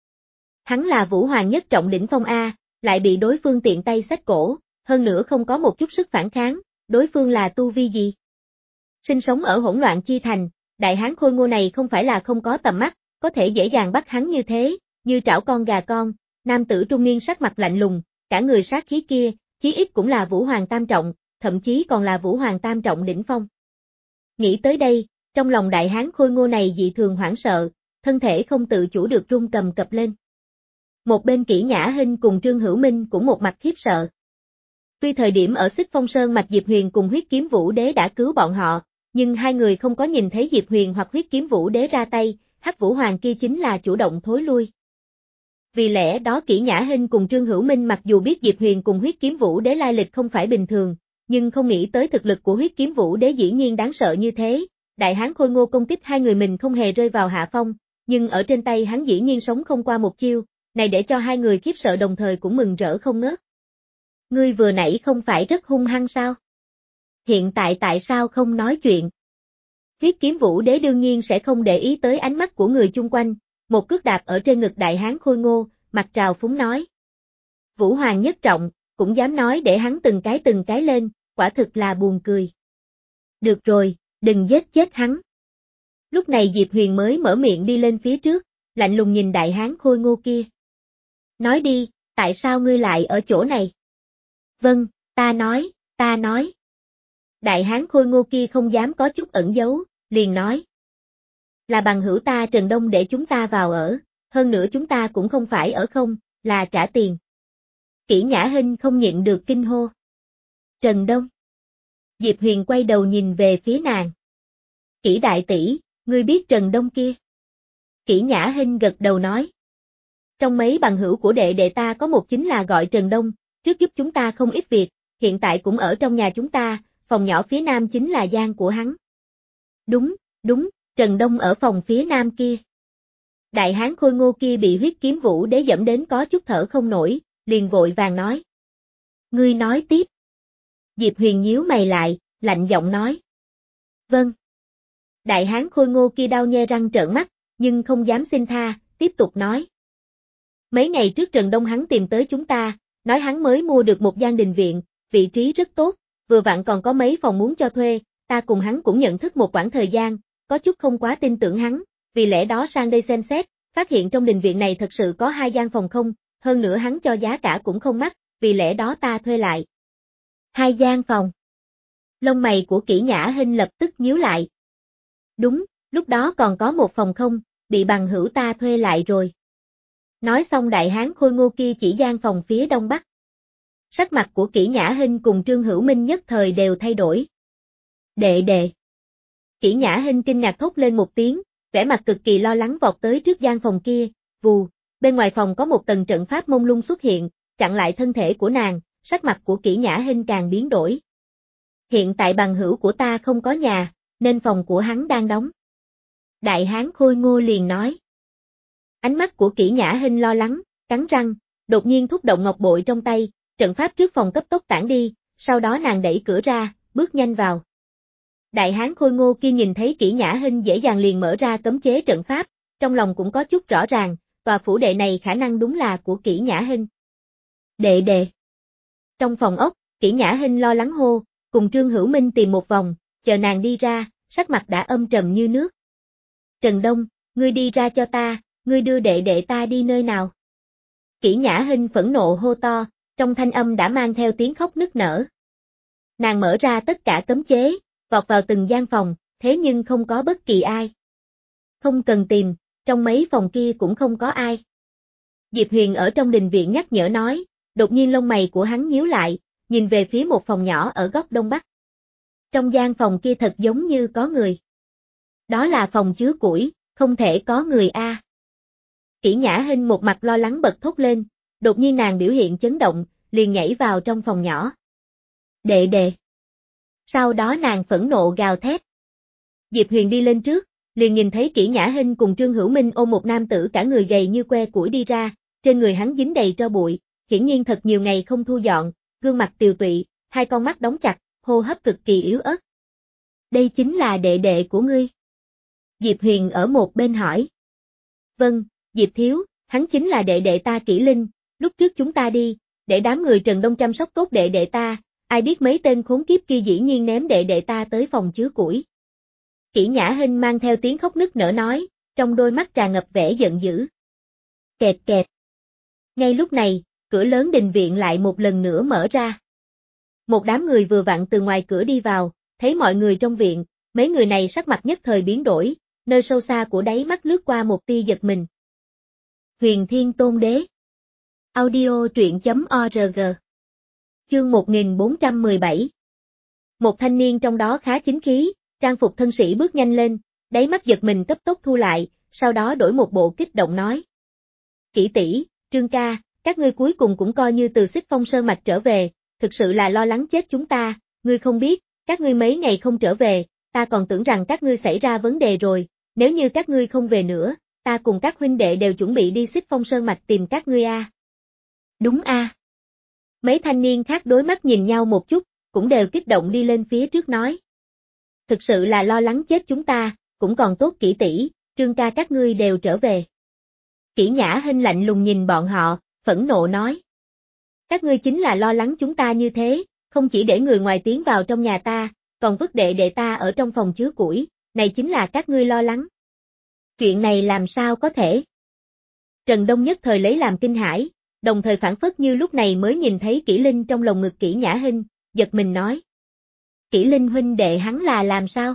Hắn là Vũ Hoàng nhất trọng đỉnh phong A, lại bị đối phương tiện tay xách cổ, hơn nữa không có một chút sức phản kháng, đối phương là tu vi gì? Sinh sống ở hỗn loạn chi thành, đại hán khôi ngô này không phải là không có tầm mắt, có thể dễ dàng bắt hắn như thế, như trảo con gà con, nam tử trung niên sắc mặt lạnh lùng, cả người sát khí kia, chí ít cũng là Vũ Hoàng tam trọng, thậm chí còn là Vũ Hoàng tam trọng đỉnh phong. Nghĩ tới đây, trong lòng đại hán khôi ngô này dị thường hoảng sợ, thân thể không tự chủ được run cầm cập lên. Một bên Kỷ Nhã Hinh cùng Trương Hữu Minh cũng một mặt khiếp sợ. Tuy thời điểm ở Xích Phong Sơn mạch Diệp Huyền cùng huyết kiếm Vũ Đế đã cứu bọn họ, nhưng hai người không có nhìn thấy Diệp Huyền hoặc huyết kiếm Vũ Đế ra tay, Hắc Vũ Hoàng kia chính là chủ động thối lui. Vì lẽ đó Kỷ Nhã Hinh cùng Trương Hữu Minh mặc dù biết Diệp Huyền cùng huyết kiếm Vũ Đế lai lịch không phải bình thường, nhưng không nghĩ tới thực lực của huyết kiếm Vũ Đế dĩ nhiên đáng sợ như thế. Đại hán khôi ngô công kích hai người mình không hề rơi vào hạ phong, nhưng ở trên tay hắn dĩ nhiên sống không qua một chiêu, này để cho hai người khiếp sợ đồng thời cũng mừng rỡ không ngớt. Ngươi vừa nãy không phải rất hung hăng sao? Hiện tại tại sao không nói chuyện? Huyết kiếm Vũ Đế đương nhiên sẽ không để ý tới ánh mắt của người chung quanh, một cước đạp ở trên ngực đại hán khôi ngô, mặt trào phúng nói. Vũ Hoàng nhất trọng, cũng dám nói để hắn từng cái từng cái lên, quả thực là buồn cười. Được rồi, đừng giết chết hắn. Lúc này Diệp Huyền mới mở miệng đi lên phía trước, lạnh lùng nhìn đại hán khôi ngô kia. Nói đi, tại sao ngươi lại ở chỗ này? Vâng, ta nói, ta nói. Đại hán khôi ngô kia không dám có chút ẩn giấu, liền nói. Là bằng hữu ta Trần Đông để chúng ta vào ở, hơn nữa chúng ta cũng không phải ở không, là trả tiền. Kỷ Nhã Hinh không nhịn được kinh hô. Trần Đông. Diệp Huyền quay đầu nhìn về phía nàng. Kỷ đại tỷ, ngươi biết Trần Đông kia? Kỷ Nhã Hinh gật đầu nói. Trong mấy bằng hữu của đệ đệ ta có một chính là gọi Trần Đông, trước giúp chúng ta không ít việc, hiện tại cũng ở trong nhà chúng ta, phòng nhỏ phía nam chính là gian của hắn. Đúng, đúng, Trần Đông ở phòng phía nam kia. Đại hán khôi ngô kia bị huyết kiếm Vũ Đế dẫm đến có chút thở không nổi, liền vội vàng nói. Ngươi nói tiếp. Diệp Huyền nhíu mày lại, lạnh giọng nói. Vâng. Đại hán khôi ngô kia đau nhe răng trợn mắt, nhưng không dám xin tha, tiếp tục nói. Mấy ngày trước Trần Đông hắn tìm tới chúng ta, nói hắn mới mua được một gian đình viện, vị trí rất tốt, vừa vặn còn có mấy phòng muốn cho thuê, ta cùng hắn cũng nhận thức một quãng thời gian, có chút không quá tin tưởng hắn, vì lẽ đó sang đây xem xét, phát hiện trong đình viện này thật sự có hai gian phòng không, hơn nữa hắn cho giá cả cũng không mắc, vì lẽ đó ta thuê lại hai gian phòng. Lông mày của Kỷ Nhã Hinh lập tức nhíu lại. Đúng, lúc đó còn có một phòng không, bị bằng hữu ta thuê lại rồi. Nói xong đại hán khôi ngô kia chỉ gian phòng phía đông bắc. Sắc mặt của Kỷ Nhã Hinh cùng Trương Hữu Minh nhất thời đều thay đổi. Đệ đệ. Kỷ Nhã Hinh kinh ngạc thốt lên một tiếng, vẻ mặt cực kỳ lo lắng vọt tới trước gian phòng kia, vù, bên ngoài phòng có một tầng trận pháp mông lung xuất hiện, chặn lại thân thể của nàng, sắc mặt của Kỷ Nhã Hinh càng biến đổi. Hiện tại bằng hữu của ta không có nhà, nên phòng của hắn đang đóng. Đại hán khôi ngô liền nói. Ánh mắt của Kỷ Nhã Hinh lo lắng, cắn răng, đột nhiên thúc động ngọc bội trong tay, trận pháp trước phòng cấp tốc tản đi, sau đó nàng đẩy cửa ra, bước nhanh vào. Đại hán khôi ngô kia nhìn thấy Kỷ Nhã Hinh dễ dàng liền mở ra cấm chế trận pháp, trong lòng cũng có chút rõ ràng, tòa phủ đệ này khả năng đúng là của Kỷ Nhã Hinh. Đệ đệ. Trong phòng ốc, Kỷ Nhã Hinh lo lắng hô, cùng Trương Hữu Minh tìm một vòng, chờ nàng đi ra, sắc mặt đã âm trầm như nước. Trần Đông, ngươi đi ra cho ta, ngươi đưa đệ đệ ta đi nơi nào? Kỷ Nhã Hinh phẫn nộ hô to, trong thanh âm đã mang theo tiếng khóc nức nở. Nàng mở ra tất cả cấm chế, vọt vào từng gian phòng, thế nhưng không có bất kỳ ai. Không cần tìm, trong mấy phòng kia cũng không có ai. Diệp Huyền ở trong đình viện nhắc nhở nói, đột nhiên lông mày của hắn nhíu lại, nhìn về phía một phòng nhỏ ở góc đông bắc. Trong gian phòng kia thật giống như có người. Đó là phòng chứa củi, không thể có người a. Kỷ Nhã Hinh một mặt lo lắng bật thốt lên, đột nhiên nàng biểu hiện chấn động, liền nhảy vào trong phòng nhỏ. Đệ đệ. Sau đó nàng phẫn nộ gào thét. Diệp Huyền đi lên trước, liền nhìn thấy Kỷ Nhã Hinh cùng Trương Hữu Minh ôm một nam tử cả người gầy như que củi đi ra, trên người hắn dính đầy tro bụi, hiển nhiên thật nhiều ngày không thu dọn, gương mặt tiều tụy, hai con mắt đóng chặt, hô hấp cực kỳ yếu ớt. Đây chính là đệ đệ của ngươi. Diệp Huyền ở một bên hỏi. Vâng, Diệp Thiếu, hắn chính là đệ đệ ta Kỷ Linh, lúc trước chúng ta đi, để đám người Trần Đông chăm sóc tốt đệ đệ ta, ai biết mấy tên khốn kiếp kia dĩ nhiên ném đệ đệ ta tới phòng chứa củi. Kỷ Nhã Hinh mang theo tiếng khóc nức nở nói, trong đôi mắt tràn ngập vẻ giận dữ. Kẹt kẹt. Ngay lúc này, cửa lớn đình viện lại một lần nữa mở ra. Một đám người vừa vặn từ ngoài cửa đi vào, thấy mọi người trong viện, mấy người này sắc mặt nhất thời biến đổi, nơi sâu xa của đáy mắt lướt qua một tia giật mình. Huyền Thiên Tôn Đế. Audio truyện chấm org. Chương một nghìn bốn trăm mười bảy. Một thanh niên trong đó khá chính khí, trang phục thân sĩ bước nhanh lên, đáy mắt giật mình cấp tốc thu lại, sau đó đổi một bộ kích động nói. Kỷ tỷ, Trương ca, các ngươi cuối cùng cũng coi như từ Xích Phong Sơn mạch trở về, thực sự là lo lắng chết chúng ta, ngươi không biết, các ngươi mấy ngày không trở về, ta còn tưởng rằng các ngươi xảy ra vấn đề rồi, nếu như các ngươi không về nữa, ta cùng các huynh đệ đều chuẩn bị đi Xích Phong Sơn mạch tìm các ngươi a. À. Đúng a. À. Mấy thanh niên khác đối mắt nhìn nhau một chút, cũng đều kích động đi lên phía trước nói. Thực sự là lo lắng chết chúng ta, cũng còn tốt Kỷ tỷ, Trương ca các ngươi đều trở về. Kỷ Nhã Hinh lạnh lùng nhìn bọn họ, phẫn nộ nói. Các ngươi chính là lo lắng chúng ta như thế, không chỉ để người ngoài tiến vào trong nhà ta, còn vứt đệ đệ ta ở trong phòng chứa củi, này chính là các ngươi lo lắng. Chuyện này làm sao có thể? Trần Đông nhất thời lấy làm kinh hãi, đồng thời phản phất như lúc này mới nhìn thấy Kỷ Linh trong lồng ngực Kỷ Nhã Hinh, giật mình nói. Kỷ Linh huynh đệ hắn là làm sao?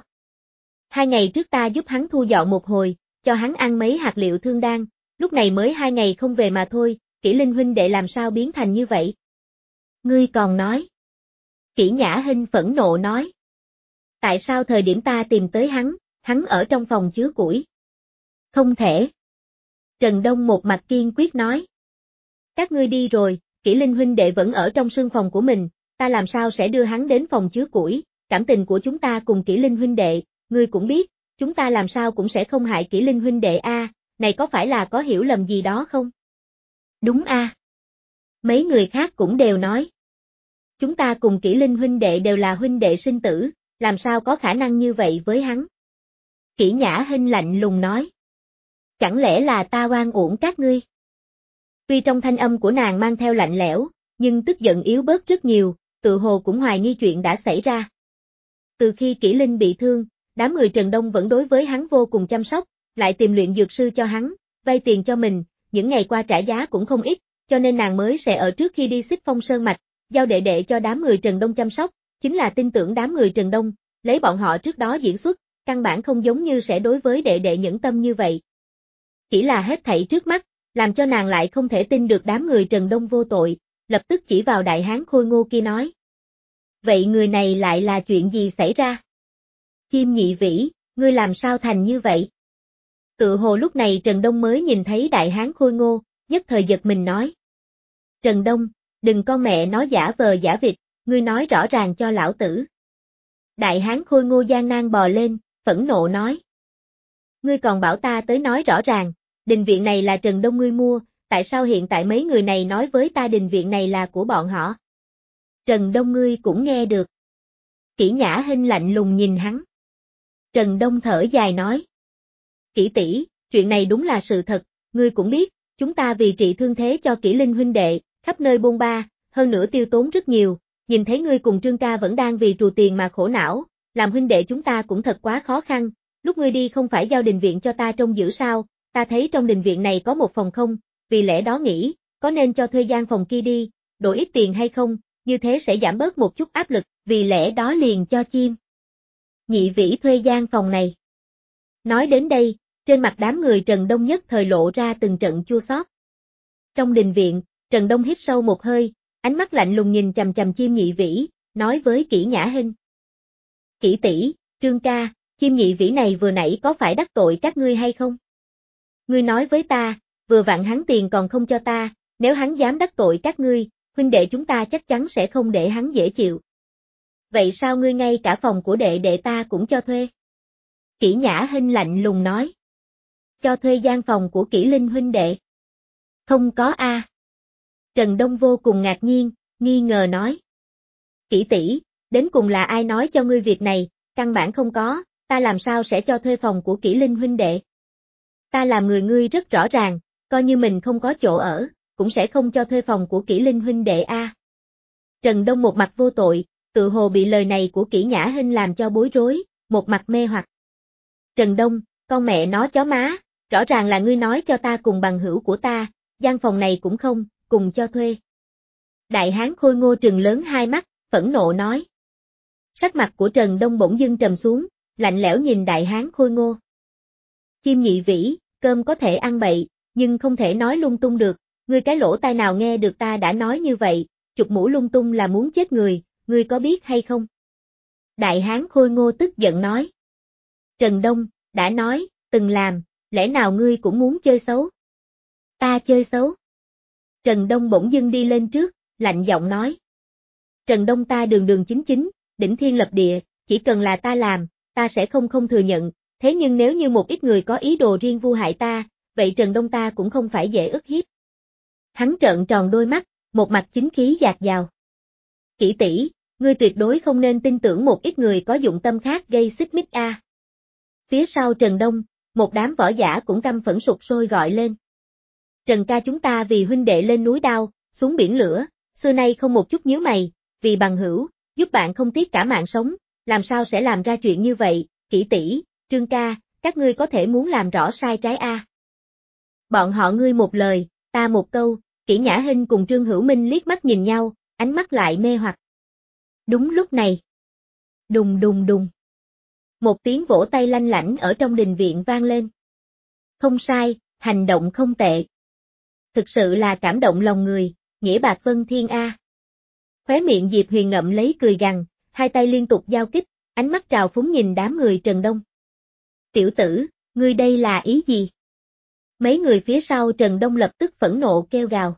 Hai ngày trước ta giúp hắn thu dọn một hồi, cho hắn ăn mấy hạt liệu thương đan, lúc này mới hai ngày không về mà thôi, Kỷ Linh huynh đệ làm sao biến thành như vậy? Ngươi còn nói. Kỷ Nhã Hinh phẫn nộ nói. Tại sao thời điểm ta tìm tới hắn, hắn ở trong phòng chứa củi? Không thể. Trần Đông một mặt kiên quyết nói. Các ngươi đi rồi, Kỷ Linh huynh đệ vẫn ở trong sương phòng của mình, ta làm sao sẽ đưa hắn đến phòng chứa củi, cảm tình của chúng ta cùng Kỷ Linh huynh đệ, ngươi cũng biết, chúng ta làm sao cũng sẽ không hại Kỷ Linh huynh đệ a, à, này có phải là có hiểu lầm gì đó không? Đúng a. À. Mấy người khác cũng đều nói. Chúng ta cùng Kỷ Linh huynh đệ đều là huynh đệ sinh tử, làm sao có khả năng như vậy với hắn? Kỷ Nhã Hinh lạnh lùng nói. Chẳng lẽ là ta oan uổng các ngươi? Tuy trong thanh âm của nàng mang theo lạnh lẽo, nhưng tức giận yếu bớt rất nhiều, tự hồ cũng hoài nghi chuyện đã xảy ra. Từ khi Kỷ Linh bị thương, đám người Trần Đông vẫn đối với hắn vô cùng chăm sóc, lại tìm luyện dược sư cho hắn, vay tiền cho mình, những ngày qua trả giá cũng không ít, cho nên nàng mới sẽ ở trước khi đi Xích Phong Sơn Mạch, giao đệ đệ cho đám người Trần Đông chăm sóc, chính là tin tưởng đám người Trần Đông, lấy bọn họ trước đó diễn xuất, căn bản không giống như sẽ đối với đệ đệ nhẫn tâm như vậy. Chỉ là hết thảy trước mắt, làm cho nàng lại không thể tin được đám người Trần Đông vô tội, lập tức chỉ vào đại hán khôi ngô kia nói. Vậy người này lại là chuyện gì xảy ra? Chim Nhị Vĩ, ngươi làm sao thành như vậy? Tự hồ lúc này Trần Đông mới nhìn thấy đại hán khôi ngô, nhất thời giật mình nói. Trần Đông, đừng con mẹ nói giả vờ giả vịt, ngươi nói rõ ràng cho lão tử. Đại hán khôi ngô gian nan bò lên, phẫn nộ nói. Ngươi còn bảo ta tới nói rõ ràng, đình viện này là Trần Đông ngươi mua, tại sao hiện tại mấy người này nói với ta đình viện này là của bọn họ? Trần Đông ngươi cũng nghe được. Kỷ Nhã Hinh lạnh lùng nhìn hắn. Trần Đông thở dài nói. Kỷ tỷ, chuyện này đúng là sự thật, ngươi cũng biết, chúng ta vì trị thương thế cho Kỷ Linh huynh đệ, khắp nơi bôn ba, hơn nữa tiêu tốn rất nhiều, nhìn thấy ngươi cùng Trương ca vẫn đang vì trù tiền mà khổ não, làm huynh đệ chúng ta cũng thật quá khó khăn, lúc ngươi đi không phải giao đình viện cho ta trông giữ sao, ta thấy trong đình viện này có một phòng không, vì lẽ đó nghĩ, có nên cho thuê gian phòng kia đi, đổi ít tiền hay không, như thế sẽ giảm bớt một chút áp lực, vì lẽ đó liền cho Chim Nhị Vĩ thuê gian phòng này. Nói đến đây, trên mặt đám người Trần Đông nhất thời lộ ra từng trận chua xót. Trong đình viện, Trần Đông hít sâu một hơi, ánh mắt lạnh lùng nhìn chằm chằm Chim Nhị Vĩ, nói với Kỷ Nhã Hinh. Kỷ tỷ, Trương ca, Chim Nhị Vĩ này vừa nãy có phải đắc tội các ngươi hay không? Ngươi nói với ta, vừa vặn hắn tiền còn không cho ta, nếu hắn dám đắc tội các ngươi, huynh đệ chúng ta chắc chắn sẽ không để hắn dễ chịu. Vậy sao ngươi ngay cả phòng của đệ đệ ta cũng cho thuê? Kỷ Nhã Hinh lạnh lùng nói. Cho thuê gian phòng của Kỷ Linh huynh đệ? Không có a. À. Trần Đông vô cùng ngạc nhiên, nghi ngờ nói. Kỷ tỷ, đến cùng là ai nói cho ngươi việc này, căn bản không có, ta làm sao sẽ cho thuê phòng của Kỷ Linh huynh đệ? Ta làm người ngươi rất rõ ràng, coi như mình không có chỗ ở, cũng sẽ không cho thuê phòng của Kỷ Linh huynh đệ a. À. Trần Đông một mặt vô tội, tự hồ bị lời này của Kỷ Nhã Hinh làm cho bối rối, một mặt mê hoặc. Trần Đông, con mẹ nó chó má, rõ ràng là ngươi nói cho ta cùng bằng hữu của ta, gian phòng này cũng không, cùng cho thuê. Đại hán khôi ngô trừng lớn hai mắt, phẫn nộ nói. Sắc mặt của Trần Đông bỗng dưng trầm xuống, lạnh lẽo nhìn đại hán khôi ngô. Chim Nhị Vĩ, cơm có thể ăn bậy, nhưng không thể nói lung tung được, ngươi cái lỗ tai nào nghe được ta đã nói như vậy, chụp mũ lung tung là muốn chết người, ngươi có biết hay không? Đại hán khôi ngô tức giận nói. Trần Đông, đã nói, từng làm, lẽ nào ngươi cũng muốn chơi xấu? Ta chơi xấu? Trần Đông bỗng dưng đi lên trước, lạnh giọng nói. Trần Đông ta đường đường chính chính, đỉnh thiên lập địa, chỉ cần là ta làm, ta sẽ không không thừa nhận, thế nhưng nếu như một ít người có ý đồ riêng vu hại ta, vậy Trần Đông ta cũng không phải dễ ức hiếp. Hắn trợn tròn đôi mắt, một mặt chính khí dạt dào. Kỷ tỷ, ngươi tuyệt đối không nên tin tưởng một ít người có dụng tâm khác gây xích mích a. À. Phía sau Trần Đông, một đám võ giả cũng căm phẫn sục sôi gọi lên. Trần ca chúng ta vì huynh đệ lên núi đao, xuống biển lửa, xưa nay không một chút nhíu mày, vì bằng hữu, giúp bạn không tiếc cả mạng sống, làm sao sẽ làm ra chuyện như vậy, Kỷ tỷ, Trương ca, các ngươi có thể muốn làm rõ sai trái a. À. Bọn họ ngươi một lời, ta một câu, Kỷ Nhã Hinh cùng Trương Hữu Minh liếc mắt nhìn nhau, ánh mắt lại mê hoặc. Đúng lúc này. Đùng đùng đùng. Một tiếng vỗ tay lanh lảnh ở trong đình viện vang lên. Không sai, hành động không tệ. Thực sự là cảm động lòng người, nghĩa bạc vân thiên a. À. Khóe miệng Diệp Huyền ngậm lấy cười gằn, hai tay liên tục giao kích, ánh mắt trào phúng nhìn đám người Trần Đông. Tiểu tử, ngươi đây là ý gì? Mấy người phía sau Trần Đông lập tức phẫn nộ kêu gào.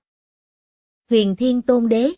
Huyền Thiên Tôn Đế.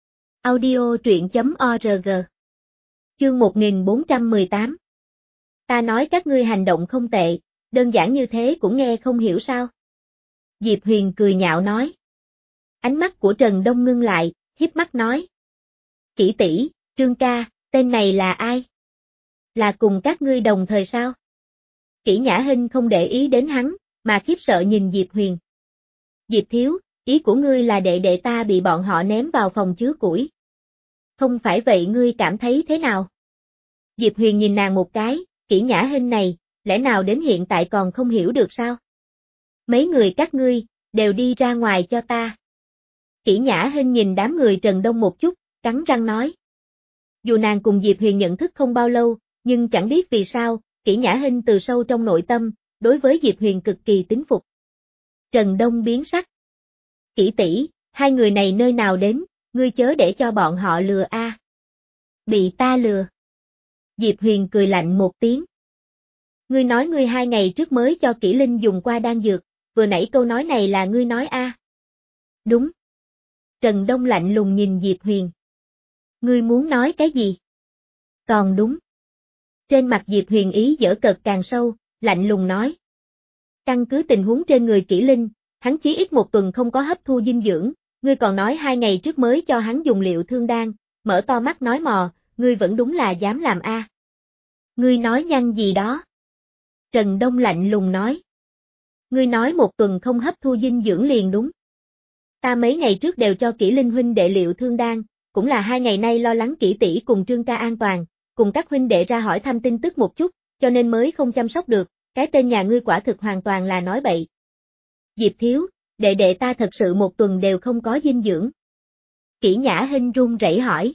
Audio truyện chấm org. Chương một nghìn bốn trăm mười tám. Ta nói các ngươi hành động không tệ, đơn giản như thế cũng nghe không hiểu sao? Diệp Huyền cười nhạo nói. Ánh mắt của Trần Đông ngưng lại, hiếp mắt nói. Kỷ tỷ, Trương ca, tên này là ai? Là cùng các ngươi đồng thời sao? Kỷ Nhã Hinh không để ý đến hắn, mà khiếp sợ nhìn Diệp Huyền. Diệp thiếu, ý của ngươi là đệ đệ ta bị bọn họ ném vào phòng chứa củi. Không phải vậy ngươi cảm thấy thế nào? Diệp Huyền nhìn nàng một cái, Kỷ Nhã Hinh này, lẽ nào đến hiện tại còn không hiểu được sao? Mấy người các ngươi, đều đi ra ngoài cho ta. Kỷ Nhã Hinh nhìn đám người Trần Đông một chút, cắn răng nói. Dù nàng cùng Diệp Huyền nhận thức không bao lâu, nhưng chẳng biết vì sao, Kỷ Nhã Hinh từ sâu trong nội tâm, đối với Diệp Huyền cực kỳ tín phục. Trần Đông biến sắc. Kỷ tỷ, hai người này nơi nào đến, ngươi chớ để cho bọn họ lừa a. À. Bị ta lừa. Diệp Huyền cười lạnh một tiếng. Ngươi nói ngươi hai ngày trước mới cho Kỷ Linh dùng qua đan dược, vừa nãy câu nói này là ngươi nói a? À. Đúng. Trần Đông lạnh lùng nhìn Diệp Huyền. Ngươi muốn nói cái gì? Còn đúng. Trên mặt Diệp Huyền ý giở cợt càng sâu, lạnh lùng nói. Căn cứ tình huống trên người Kỷ Linh, hắn chí ít một tuần không có hấp thu dinh dưỡng, ngươi còn nói hai ngày trước mới cho hắn dùng liệu thương đan, mở to mắt nói mò, ngươi vẫn đúng là dám làm a. À. Ngươi nói nhăng gì đó? Trần Đông lạnh lùng nói. Ngươi nói một tuần không hấp thu dinh dưỡng liền đúng. Ta mấy ngày trước đều cho Kỷ Linh huynh đệ liệu thương đan, cũng là hai ngày nay lo lắng Kỷ tỷ cùng Trương ca an toàn, cùng các huynh đệ ra hỏi thăm tin tức một chút, cho nên mới không chăm sóc được, cái tên nhà ngươi quả thực hoàn toàn là nói bậy. Diệp thiếu, đệ đệ ta thật sự một tuần đều không có dinh dưỡng. Kỷ Nhã Hinh run rẩy hỏi.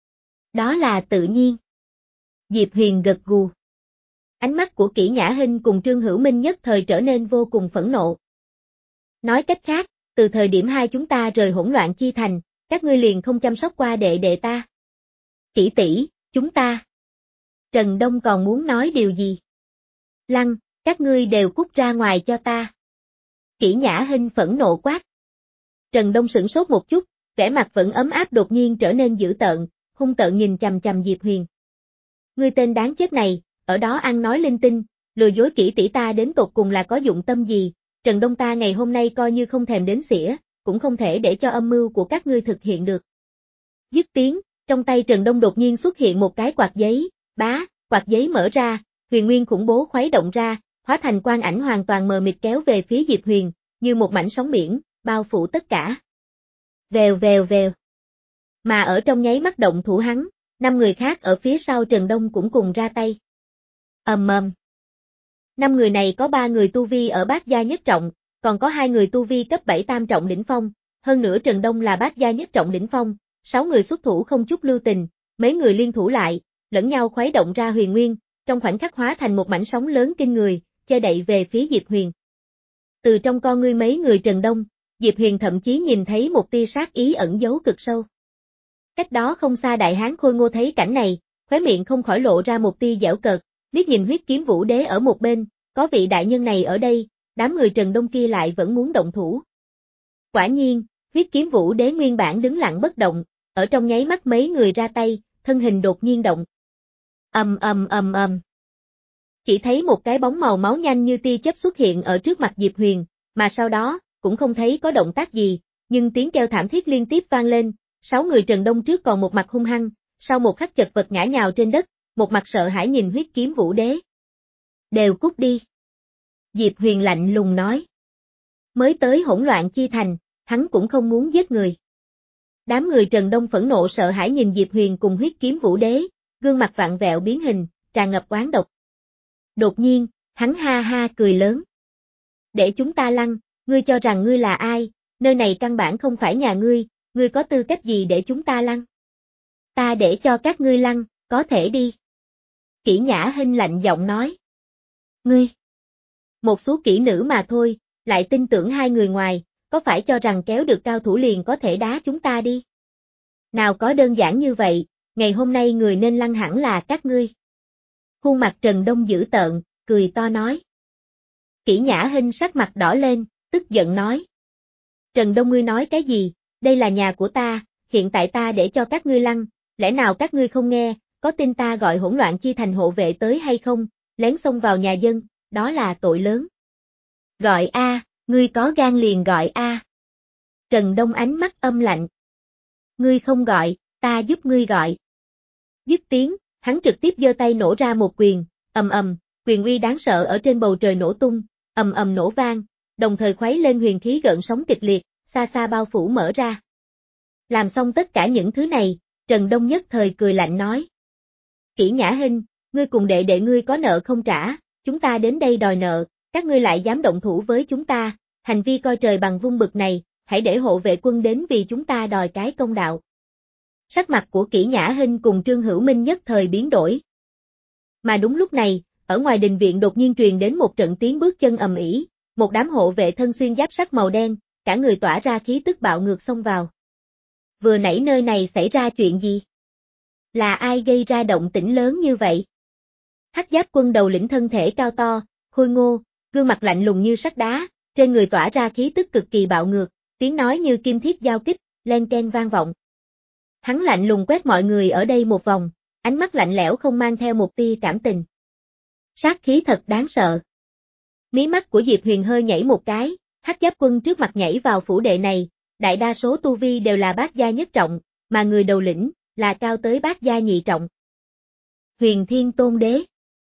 Đó là tự nhiên. Diệp Huyền gật gù. Ánh mắt của Kỷ Nhã Hinh cùng Trương Hữu Minh nhất thời trở nên vô cùng phẫn nộ. Nói cách khác, từ thời điểm hai chúng ta rời hỗn loạn chi thành, các ngươi liền không chăm sóc qua đệ đệ ta. Kỷ tỷ, chúng ta. Trần Đông còn muốn nói điều gì? Lăng, các ngươi đều cút ra ngoài cho ta. Kỷ Nhã Hinh phẫn nộ quát. Trần Đông sửng sốt một chút, vẻ mặt vẫn ấm áp đột nhiên trở nên dữ tợn, hung tợn nhìn chằm chằm Diệp Huyền. Ngươi tên đáng chết này, ở đó ăn nói linh tinh, lừa dối Kỷ tỷ ta đến tột cùng là có dụng tâm gì, Trần Đông ta ngày hôm nay coi như không thèm đến xỉa, cũng không thể để cho âm mưu của các ngươi thực hiện được. Dứt tiếng, trong tay Trần Đông đột nhiên xuất hiện một cái quạt giấy, bá, quạt giấy mở ra, huyền nguyên khủng bố khuấy động ra, hóa thành quang ảnh hoàn toàn mờ mịt kéo về phía Diệp Huyền, như một mảnh sóng biển, bao phủ tất cả. Vèo vèo vèo. Mà ở trong nháy mắt động thủ hắn, năm người khác ở phía sau Trần Đông cũng cùng ra tay. Ầm ầm. Năm người này có ba người tu vi ở bát gia nhất trọng, còn có hai người tu vi cấp bảy tam trọng đỉnh phong, hơn nữa Trần Đông là bát gia nhất trọng đỉnh phong, sáu người xuất thủ không chút lưu tình, mấy người liên thủ lại, lẫn nhau khuấy động ra huyền nguyên, trong khoảnh khắc hóa thành một mảnh sóng lớn kinh người, che đậy về phía Diệp Huyền. Từ trong con ngươi mấy người Trần Đông, Diệp Huyền thậm chí nhìn thấy một tia sát ý ẩn giấu cực sâu. Cách đó không xa đại hán Khôi Ngô thấy cảnh này, khóe miệng không khỏi lộ ra một tia giễu cợt, liếc nhìn Huyết Kiếm Vũ Đế ở một bên, có vị đại nhân này ở đây, đám người Trần Đông kia lại vẫn muốn động thủ. Quả nhiên, Huyết Kiếm Vũ Đế nguyên bản đứng lặng bất động, ở trong nháy mắt mấy người ra tay, thân hình đột nhiên động. Ầm ầm ầm ầm. Chỉ thấy một cái bóng màu máu nhanh như tia chớp xuất hiện ở trước mặt Diệp Huyền, mà sau đó, cũng không thấy có động tác gì, nhưng tiếng kêu thảm thiết liên tiếp vang lên, sáu người Trần Đông trước còn một mặt hung hăng, sau một khắc chật vật ngã nhào trên đất, một mặt sợ hãi nhìn Huyết Kiếm Vũ Đế. Đều cút đi. Diệp Huyền lạnh lùng nói. Mới tới hỗn loạn chi thành, hắn cũng không muốn giết người. Đám người Trần Đông phẫn nộ sợ hãi nhìn Diệp Huyền cùng Huyết Kiếm Vũ Đế, gương mặt vặn vẹo biến hình, tràn ngập oán độc. Đột nhiên, hắn ha ha cười lớn. Để chúng ta lăn, ngươi cho rằng ngươi là ai, nơi này căn bản không phải nhà ngươi, ngươi có tư cách gì để chúng ta lăn? Ta để cho các ngươi lăn, có thể đi. Kỷ Nhã Hinh lạnh giọng nói. Ngươi, một số kỹ nữ mà thôi, lại tin tưởng hai người ngoài, có phải cho rằng kéo được cao thủ liền có thể đá chúng ta đi? Nào có đơn giản như vậy, ngày hôm nay người nên lăn hẳn là các ngươi. Khuôn mặt Trần Đông dữ tợn, cười to nói. Kỷ Nhã Hinh sắc mặt đỏ lên, tức giận nói. Trần Đông ngươi nói cái gì, đây là nhà của ta, hiện tại ta để cho các ngươi lăn, lẽ nào các ngươi không nghe, có tin ta gọi hỗn loạn chi thành hộ vệ tới hay không, lén xông vào nhà dân, đó là tội lớn. Gọi a, ngươi có gan liền gọi a. Trần Đông ánh mắt âm lạnh. Ngươi không gọi, ta giúp ngươi gọi. Dứt tiếng, hắn trực tiếp giơ tay nổ ra một quyền, ầm ầm, quyền uy đáng sợ ở trên bầu trời nổ tung, ầm ầm nổ vang, đồng thời khuấy lên huyền khí gợn sóng kịch liệt, xa xa bao phủ mở ra. Làm xong tất cả những thứ này, Trần Đông nhất thời cười lạnh nói. Kỷ Nhã Hinh, ngươi cùng đệ đệ ngươi có nợ không trả, chúng ta đến đây đòi nợ, các ngươi lại dám động thủ với chúng ta, hành vi coi trời bằng vung bực này, hãy để hộ vệ quân đến vì chúng ta đòi cái công đạo. Sắc mặt của Kỷ Nhã Hinh cùng Trương Hữu Minh nhất thời biến đổi. Mà đúng lúc này, ở ngoài đình viện đột nhiên truyền đến một trận tiếng bước chân ầm ĩ, một đám hộ vệ thân xuyên giáp sắt màu đen, cả người tỏa ra khí tức bạo ngược xông vào. Vừa nãy nơi này xảy ra chuyện gì? Là ai gây ra động tĩnh lớn như vậy? Hắc Giáp Quân đầu lĩnh thân thể cao to, khôi ngô, gương mặt lạnh lùng như sắt đá, trên người tỏa ra khí tức cực kỳ bạo ngược, tiếng nói như kim thiết giao kích, len keng vang vọng. Hắn lạnh lùng quét mọi người ở đây một vòng, ánh mắt lạnh lẽo không mang theo một tia cảm tình. Sát khí thật đáng sợ. Mí mắt của Diệp Huyền hơi nhảy một cái, Hắc Giáp Quân trước mặt nhảy vào phủ đệ này, đại đa số tu vi đều là bát gia nhất trọng, mà người đầu lĩnh là cao tới bát gia nhị trọng. Huyền Thiên Tôn Đế.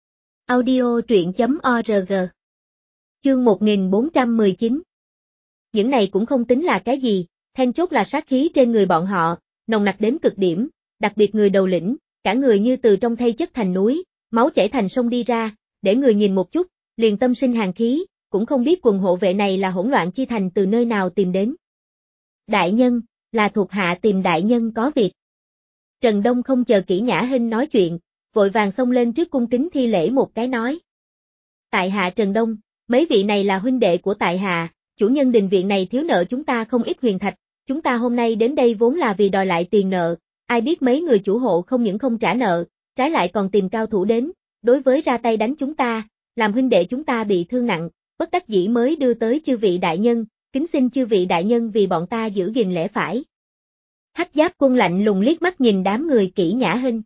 Audio truyện chấm org. Chương một nghìn bốn trăm mười chín. Những này cũng không tính là cái gì, then chốt là sát khí trên người bọn họ, nồng nặc đến cực điểm, đặc biệt người đầu lĩnh, cả người như từ trong thây chất thành núi, máu chảy thành sông đi ra, để người nhìn một chút, liền tâm sinh hàn khí, cũng không biết quần hộ vệ này là hỗn loạn chi thành từ nơi nào tìm đến. Đại nhân, là thuộc hạ tìm đại nhân có việc. Trần Đông không chờ Kỷ Nhã Hinh nói chuyện, vội vàng xông lên trước cung kính thi lễ một cái nói. Tại hạ Trần Đông, mấy vị này là huynh đệ của tại hạ, chủ nhân đình viện này thiếu nợ chúng ta không ít huyền thạch, chúng ta hôm nay đến đây vốn là vì đòi lại tiền nợ, ai biết mấy người chủ hộ không những không trả nợ, trái lại còn tìm cao thủ đến, đối với ra tay đánh chúng ta, làm huynh đệ chúng ta bị thương nặng, bất đắc dĩ mới đưa tới chư vị đại nhân, kính xin chư vị đại nhân vì bọn ta giữ gìn lẽ phải. Hắc Giáp Quân lạnh lùng liếc mắt nhìn đám người Kỷ Nhã Hinh.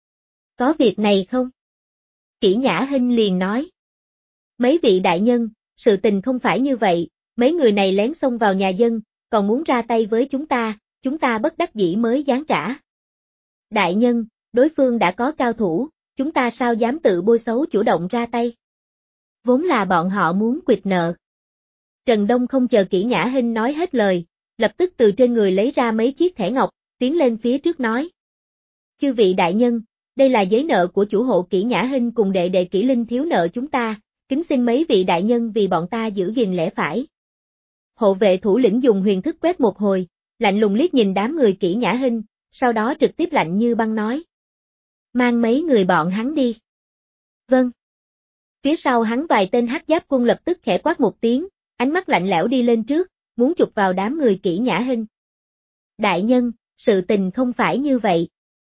Có việc này không? Kỷ Nhã Hinh liền nói. Mấy vị đại nhân, sự tình không phải như vậy, mấy người này lén xông vào nhà dân, còn muốn ra tay với chúng ta, chúng ta bất đắc dĩ mới giáng trả. Đại nhân, đối phương đã có cao thủ, chúng ta sao dám tự bôi xấu chủ động ra tay? Vốn là bọn họ muốn quỵt nợ. Trần Đông không chờ Kỷ Nhã Hinh nói hết lời, lập tức từ trên người lấy ra mấy chiếc thẻ ngọc, tiến lên phía trước nói. Chư vị đại nhân, đây là giấy nợ của chủ hộ Kỷ Nhã Hinh cùng đệ đệ Kỷ Linh thiếu nợ chúng ta, kính xin mấy vị đại nhân vì bọn ta giữ gìn lẽ phải. Hộ vệ thủ lĩnh dùng huyền thức quét một hồi, lạnh lùng liếc nhìn đám người Kỷ Nhã Hinh, sau đó trực tiếp lạnh như băng nói. Mang mấy người bọn hắn đi. Vâng. Phía sau hắn vài tên Hắc Giáp Quân lập tức khẽ quát một tiếng, ánh mắt lạnh lẽo đi lên trước, muốn chụp vào đám người Kỷ Nhã Hinh. Đại nhân, sự tình không phải như vậy.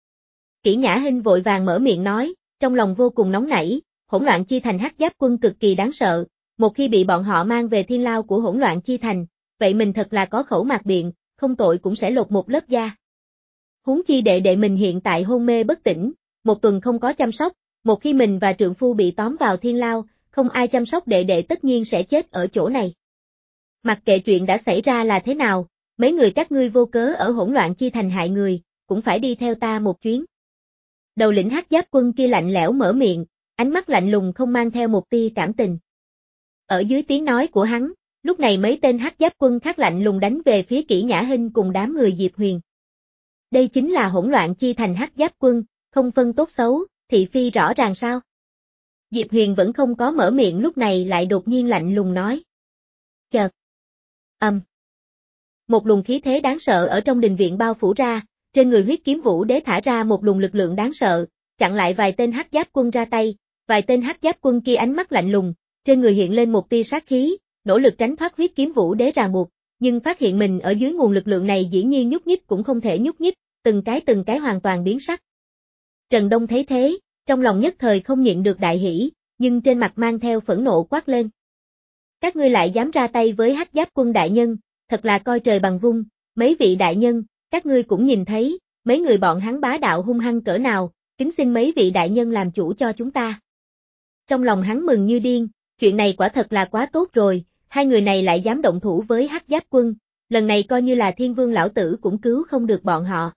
Kỷ Nhã Hinh vội vàng mở miệng nói, trong lòng vô cùng nóng nảy, hỗn loạn chi thành Hắc Giáp Quân cực kỳ đáng sợ, một khi bị bọn họ mang về thiên lao của hỗn loạn chi thành, vậy mình thật là có khẩu mạc biện, không tội cũng sẽ lột một lớp da. Huống chi đệ đệ mình hiện tại hôn mê bất tỉnh, một tuần không có chăm sóc, một khi mình và trượng phu bị tóm vào thiên lao, không ai chăm sóc đệ đệ tất nhiên sẽ chết ở chỗ này. Mặc kệ chuyện đã xảy ra là thế nào, mấy người các ngươi vô cớ ở hỗn loạn chi thành hại người, cũng phải đi theo ta một chuyến. Đầu lĩnh Hắc Giáp Quân kia lạnh lẽo mở miệng, ánh mắt lạnh lùng không mang theo một tia cảm tình. Ở dưới tiếng nói của hắn, lúc này mấy tên Hắc Giáp Quân khác lạnh lùng đánh về phía Kỷ Nhã Hinh cùng đám người Diệp Huyền. Đây chính là hỗn loạn chi thành Hắc Giáp Quân, không phân tốt xấu, thị phi rõ ràng sao? Diệp Huyền vẫn không có mở miệng lúc này lại đột nhiên lạnh lùng nói. Chợt. Âm. Um. Một luồng khí thế đáng sợ ở trong đình viện bao phủ ra, trên người Huyết Kiếm Vũ Đế thả ra một luồng lực lượng đáng sợ, chặn lại vài tên Hắc Giáp Quân ra tay, vài tên Hắc Giáp Quân kia ánh mắt lạnh lùng, trên người hiện lên một tia sát khí, nỗ lực tránh thoát Huyết Kiếm Vũ Đế ràng buộc, nhưng phát hiện mình ở dưới nguồn lực lượng này dĩ nhiên nhúc nhích cũng không thể nhúc nhích, từng cái từng cái hoàn toàn biến sắc. Trần Đông thấy thế, trong lòng nhất thời không nhịn được đại hỉ, nhưng trên mặt mang theo phẫn nộ quát lên. Các ngươi lại dám ra tay với Hắc Giáp Quân đại nhân, thật là coi trời bằng vung, mấy vị đại nhân, các ngươi cũng nhìn thấy, mấy người bọn hắn bá đạo hung hăng cỡ nào, kính xin mấy vị đại nhân làm chủ cho chúng ta. Trong lòng hắn mừng như điên, chuyện này quả thật là quá tốt rồi, hai người này lại dám động thủ với Hắc Giáp Quân, lần này coi như là Thiên Vương lão tử cũng cứu không được bọn họ.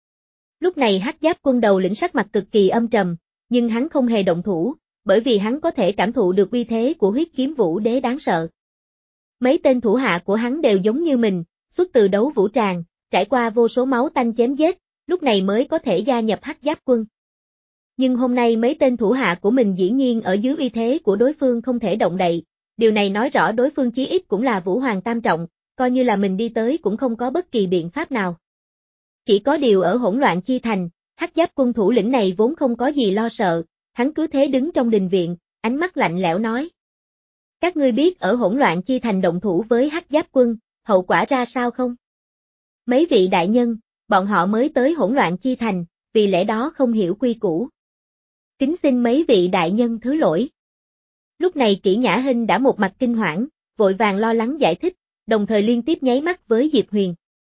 Lúc này Hắc Giáp Quân đầu lĩnh sắc mặt cực kỳ âm trầm, nhưng hắn không hề động thủ, bởi vì hắn có thể cảm thụ được uy thế của Huyết Kiếm Vũ Đế đáng sợ. Mấy tên thủ hạ của hắn đều giống như mình, xuất từ đấu vũ tràng, trải qua vô số máu tanh chém giết, lúc này mới có thể gia nhập Hắc Giáp Quân. Nhưng hôm nay mấy tên thủ hạ của mình dĩ nhiên ở dưới uy thế của đối phương không thể động đậy, điều này nói rõ đối phương chí ít cũng là Vũ Hoàng tam trọng, coi như là mình đi tới cũng không có bất kỳ biện pháp nào. Chỉ có điều ở hỗn loạn chi thành, Hắc Giáp quân thủ lĩnh này vốn không có gì lo sợ, hắn cứ thế đứng trong đình viện, ánh mắt lạnh lẽo nói. Các ngươi biết ở hỗn loạn chi thành động thủ với Hắc Giáp quân, hậu quả ra sao không? Mấy vị đại nhân, bọn họ mới tới hỗn loạn chi thành, vì lẽ đó không hiểu quy củ. Kính xin mấy vị đại nhân thứ lỗi. Lúc này Kỷ Nhã Hinh đã một mặt kinh hoảng, vội vàng lo lắng giải thích, đồng thời liên tiếp nháy mắt với Diệp Huyền.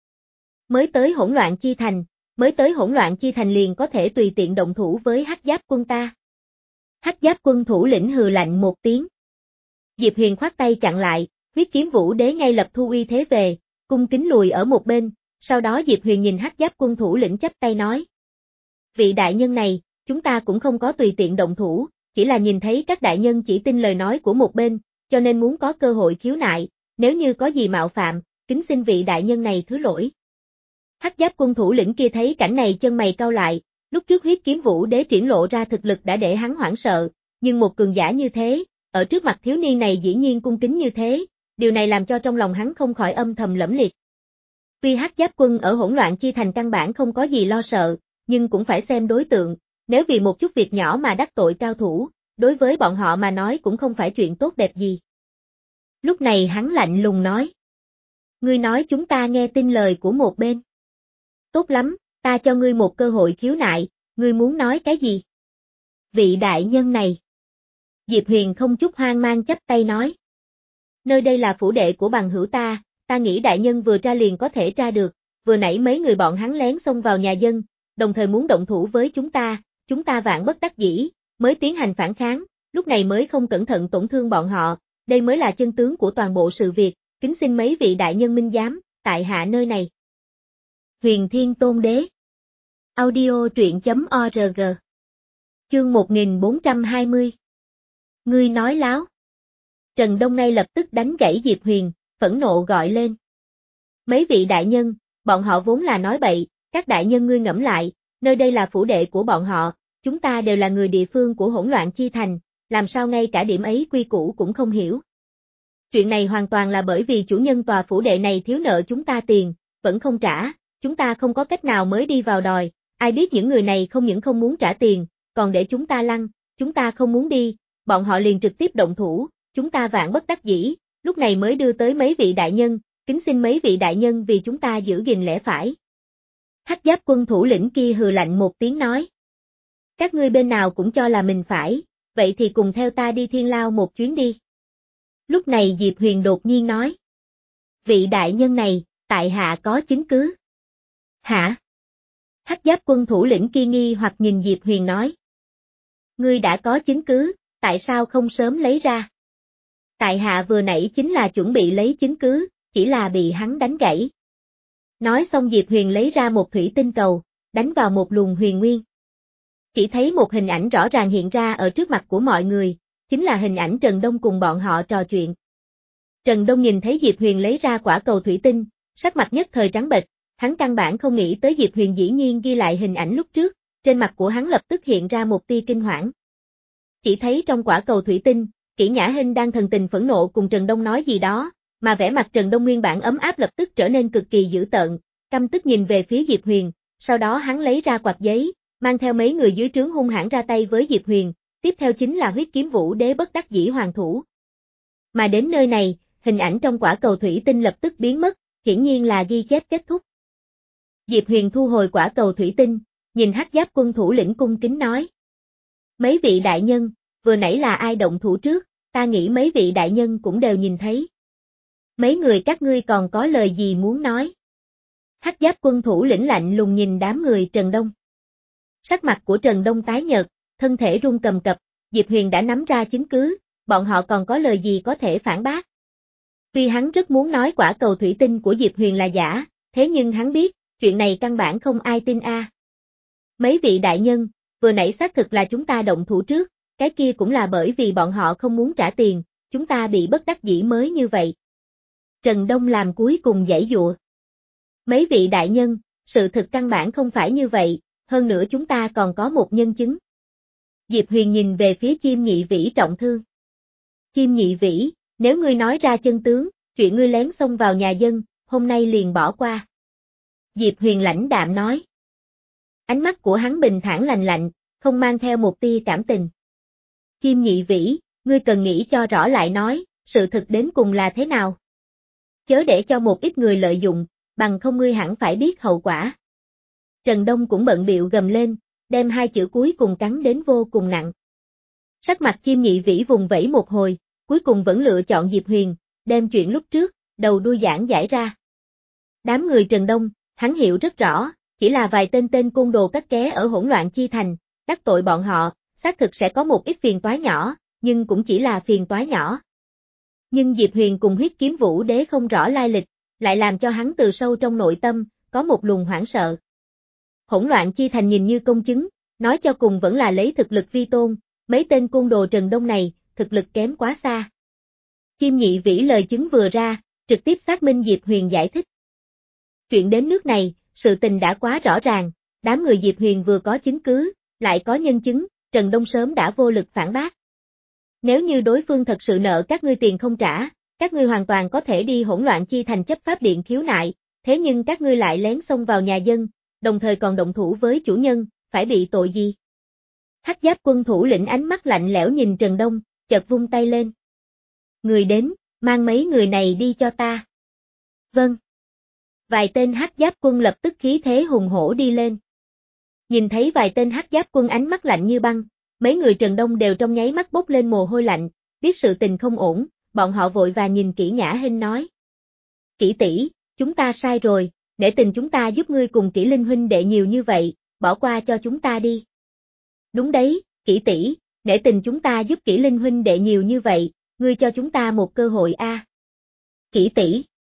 Mới tới hỗn loạn chi thành, mới tới hỗn loạn chi thành liền có thể tùy tiện động thủ với Hắc Giáp quân ta. Hắc Giáp quân thủ lĩnh hừ lạnh một tiếng. Diệp Huyền khoát tay chặn lại, huyết kiếm vũ đế ngay lập thu uy thế về, cung kính lùi ở một bên, sau đó Diệp Huyền nhìn Hắc Giáp quân thủ lĩnh chắp tay nói. Vị đại nhân này, chúng ta cũng không có tùy tiện động thủ, chỉ là nhìn thấy các đại nhân chỉ tin lời nói của một bên, cho nên muốn có cơ hội khiếu nại, nếu như có gì mạo phạm, kính xin vị đại nhân này thứ lỗi. Hắc Giáp quân thủ lĩnh kia thấy cảnh này chân mày cau lại, lúc trước huyết kiếm vũ đế triển lộ ra thực lực đã để hắn hoảng sợ, nhưng một cường giả như thế, ở trước mặt thiếu niên này dĩ nhiên cung kính như thế, điều này làm cho trong lòng hắn không khỏi âm thầm lẫm liệt. Tuy Hắc Giáp quân ở hỗn loạn chi thành căn bản không có gì lo sợ, nhưng cũng phải xem đối tượng, nếu vì một chút việc nhỏ mà đắc tội cao thủ, đối với bọn họ mà nói cũng không phải chuyện tốt đẹp gì. Lúc này hắn lạnh lùng nói. Ngươi nói chúng ta nghe tin lời của một bên. Tốt lắm, ta cho ngươi một cơ hội khiếu nại, ngươi muốn nói cái gì? Vị đại nhân này. Diệp Huyền không chút hoang mang chắp tay nói. Nơi đây là phủ đệ của bằng hữu ta, ta nghĩ đại nhân vừa tra liền có thể tra được, vừa nãy mấy người bọn hắn lén xông vào nhà dân, đồng thời muốn động thủ với chúng ta, chúng ta vạn bất đắc dĩ, mới tiến hành phản kháng, lúc này mới không cẩn thận tổn thương bọn họ, đây mới là chân tướng của toàn bộ sự việc, kính xin mấy vị đại nhân minh giám, tại hạ nơi này. Huyền Thiên Tôn Đế. Audio truyện chấm org. Chương một nghìn bốn trăm hai mươi. Ngươi nói láo. Trần Đông ngay lập tức đánh gãy Diệp Huyền, phẫn nộ gọi lên. Mấy vị đại nhân, bọn họ vốn là nói bậy, các đại nhân ngươi ngẫm lại, nơi đây là phủ đệ của bọn họ, chúng ta đều là người địa phương của hỗn loạn chi thành, làm sao ngay cả điểm ấy quy củ cũng không hiểu. Chuyện này hoàn toàn là bởi vì chủ nhân tòa phủ đệ này thiếu nợ chúng ta tiền, vẫn không trả, chúng ta không có cách nào mới đi vào đòi, ai biết những người này không những không muốn trả tiền, còn để chúng ta lăn, chúng ta không muốn đi, bọn họ liền trực tiếp động thủ, chúng ta vạn bất đắc dĩ, lúc này mới đưa tới mấy vị đại nhân, kính xin mấy vị đại nhân vì chúng ta giữ gìn lẽ phải. Hắc Giáp quân thủ lĩnh kia hừ lạnh một tiếng nói. Các ngươi bên nào cũng cho là mình phải, vậy thì cùng theo ta đi Thiên Lao một chuyến đi. Lúc này Diệp Huyền đột nhiên nói. Vị đại nhân này, tại hạ có chứng cứ. Hả? Hắc Giáp quân thủ lĩnh kia nghi hoặc nhìn Diệp Huyền nói. Ngươi đã có chứng cứ, tại sao không sớm lấy ra? Tại hạ vừa nãy chính là chuẩn bị lấy chứng cứ, chỉ là bị hắn đánh gãy. Nói xong Diệp Huyền lấy ra một thủy tinh cầu, đánh vào một luồng huyền nguyên. Chỉ thấy một hình ảnh rõ ràng hiện ra ở trước mặt của mọi người, chính là hình ảnh Trần Đông cùng bọn họ trò chuyện. Trần Đông nhìn thấy Diệp Huyền lấy ra quả cầu thủy tinh, sắc mặt nhất thời trắng bệch, hắn căn bản không nghĩ tới Diệp Huyền dĩ nhiên ghi lại hình ảnh lúc trước, trên mặt của hắn lập tức hiện ra một tia kinh hoảng. Chỉ thấy trong quả cầu thủy tinh, Kỷ Nhã Hinh đang thần tình phẫn nộ cùng Trần Đông nói gì đó, mà vẻ mặt Trần Đông nguyên bản ấm áp lập tức trở nên cực kỳ dữ tợn, căm tức nhìn về phía Diệp Huyền, sau đó hắn lấy ra quạt giấy, mang theo mấy người dưới trướng hung hãn ra tay với Diệp Huyền, tiếp theo chính là huyết kiếm vũ đế bất đắc dĩ hoàn thủ. Mà đến nơi này, hình ảnh trong quả cầu thủy tinh lập tức biến mất, hiển nhiên là ghi chép kết thúc. Diệp Huyền thu hồi quả cầu thủy tinh, nhìn Hắc Giáp quân thủ lĩnh cung kính nói. Mấy vị đại nhân, vừa nãy là ai động thủ trước, ta nghĩ mấy vị đại nhân cũng đều nhìn thấy. Mấy người các ngươi còn có lời gì muốn nói? Hắc Giáp quân thủ lĩnh lạnh lùng nhìn đám người Trần Đông. Sắc mặt của Trần Đông tái nhợt, thân thể run cầm cập, Diệp Huyền đã nắm ra chứng cứ, bọn họ còn có lời gì có thể phản bác. Tuy hắn rất muốn nói quả cầu thủy tinh của Diệp Huyền là giả, thế nhưng hắn biết, chuyện này căn bản không ai tin a. À. Mấy vị đại nhân, vừa nãy xác thực là chúng ta động thủ trước, cái kia cũng là bởi vì bọn họ không muốn trả tiền, chúng ta bị bất đắc dĩ mới như vậy. Trần Đông làm cuối cùng giãy giụa. Mấy vị đại nhân, sự thực căn bản không phải như vậy, hơn nữa chúng ta còn có một nhân chứng. Diệp Huyền nhìn về phía Chim Nhị Vĩ trọng thương. Chim Nhị Vĩ, nếu ngươi nói ra chân tướng, chuyện ngươi lén xông vào nhà dân, hôm nay liền bỏ qua. Diệp Huyền lãnh đạm nói. Ánh mắt của hắn bình thản lành lạnh, không mang theo một tia cảm tình. Chim Nhị Vĩ, ngươi cần nghĩ cho rõ lại nói, sự thực đến cùng là thế nào? Chớ để cho một ít người lợi dụng, bằng không ngươi hẳn phải biết hậu quả. Trần Đông cũng bận bịu gầm lên, đem hai chữ cuối cùng cắn đến vô cùng nặng. Sắc mặt Chim Nhị Vĩ vùng vẫy một hồi, cuối cùng vẫn lựa chọn Diệp Huyền, đem chuyện lúc trước, đầu đuôi giảng giải ra. Đám người Trần Đông, hắn hiểu rất rõ, chỉ là vài tên tên côn đồ cắt ké ở hỗn loạn chi thành, đắc tội bọn họ, xác thực sẽ có một ít phiền toái nhỏ, nhưng cũng chỉ là phiền toái nhỏ. Nhưng Diệp Huyền cùng Huyết Kiếm Vũ Đế không rõ lai lịch, lại làm cho hắn từ sâu trong nội tâm, có một luồng hoảng sợ. Hỗn loạn chi thành nhìn như công chứng, nói cho cùng vẫn là lấy thực lực vi tôn, mấy tên côn đồ Trần Đông này, thực lực kém quá xa. Chim Nhị Vĩ lời chứng vừa ra, trực tiếp xác minh Diệp Huyền giải thích. Chuyện đến nước này, sự tình đã quá rõ ràng, đám người Diệp Huyền vừa có chứng cứ, lại có nhân chứng, Trần Đông sớm đã vô lực phản bác. Nếu như đối phương thật sự nợ các ngươi tiền không trả, các ngươi hoàn toàn có thể đi hỗn loạn chi thành chấp pháp điện khiếu nại, thế nhưng các ngươi lại lén xông vào nhà dân, đồng thời còn động thủ với chủ nhân, phải bị tội gì? Hắc Giáp Quân thủ lĩnh ánh mắt lạnh lẽo nhìn Trần Đông, chợt vung tay lên. Người đến, mang mấy người này đi cho ta. Vâng. Vài tên Hắc Giáp Quân lập tức khí thế hùng hổ đi lên. Nhìn thấy vài tên Hắc Giáp Quân ánh mắt lạnh như băng, mấy người Trần Đông đều trong nháy mắt bốc lên mồ hôi lạnh, biết sự tình không ổn, bọn họ vội vàng nhìn Kỷ Nhã Hinh nói. Kỷ tỷ, chúng ta sai rồi, để tình chúng ta giúp ngươi cùng Kỷ Linh huynh đệ nhiều như vậy, bỏ qua cho chúng ta đi. Đúng đấy, Kỷ tỷ, để tình chúng ta giúp Kỷ Linh huynh đệ nhiều như vậy, ngươi cho chúng ta một cơ hội a. À. Kỷ tỷ.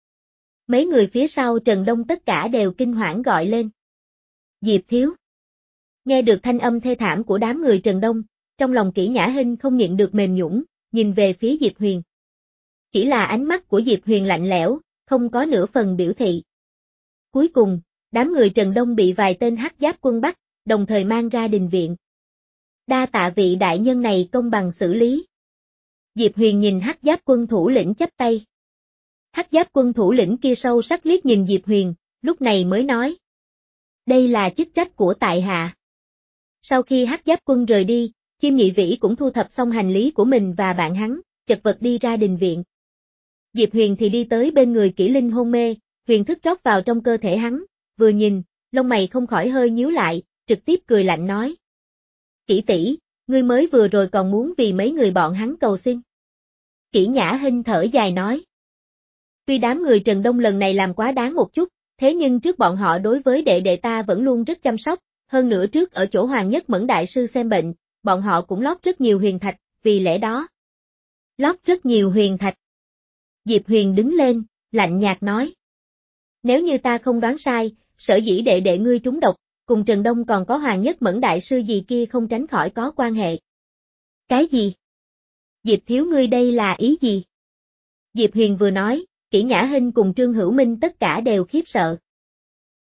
Mấy người phía sau Trần Đông tất cả đều kinh hoảng gọi lên. Diệp thiếu. Nghe được thanh âm thê thảm của đám người Trần Đông, trong lòng Kỷ Nhã Hinh không nhịn được mềm nhũn, nhìn về phía Diệp Huyền. Chỉ là ánh mắt của Diệp Huyền lạnh lẽo, không có nửa phần biểu thị. Cuối cùng, đám người Trần Đông bị vài tên Hắc Giáp Quân bắt, đồng thời mang ra đình viện. Đa tạ vị đại nhân này công bằng xử lý. Diệp Huyền nhìn Hắc Giáp Quân thủ lĩnh chắp tay. Hắc Giáp Quân thủ lĩnh kia sâu sắc liếc nhìn Diệp Huyền, lúc này mới nói. Đây là chức trách của tại hạ. Sau khi Hắc Giáp Quân rời đi, Chim Nhị Vĩ cũng thu thập xong hành lý của mình và bạn hắn, chật vật đi ra đình viện. Diệp Huyền thì đi tới bên người Kỷ Linh hôn mê, huyền thức rót vào trong cơ thể hắn, vừa nhìn, lông mày không khỏi hơi nhíu lại, trực tiếp cười lạnh nói. Kỷ tỷ, ngươi mới vừa rồi còn muốn vì mấy người bọn hắn cầu xin. Kỷ Nhã Hinh thở dài nói. Tuy đám người Trần Đông lần này làm quá đáng một chút, thế nhưng trước bọn họ đối với đệ đệ ta vẫn luôn rất chăm sóc, hơn nữa trước ở chỗ Hoàng Nhất Mẫn Đại Sư xem bệnh, bọn họ cũng lót rất nhiều huyền thạch, vì lẽ đó. Lót rất nhiều huyền thạch. Diệp Huyền đứng lên, lạnh nhạt nói. Nếu như ta không đoán sai, sở dĩ đệ đệ ngươi trúng độc, cùng Trần Đông còn có Hoàng Nhất Mẫn Đại Sư gì kia không tránh khỏi có quan hệ. Cái gì? Diệp thiếu ngươi đây là ý gì? Diệp Huyền vừa nói, Kỷ Nhã Hinh cùng Trương Hữu Minh tất cả đều khiếp sợ.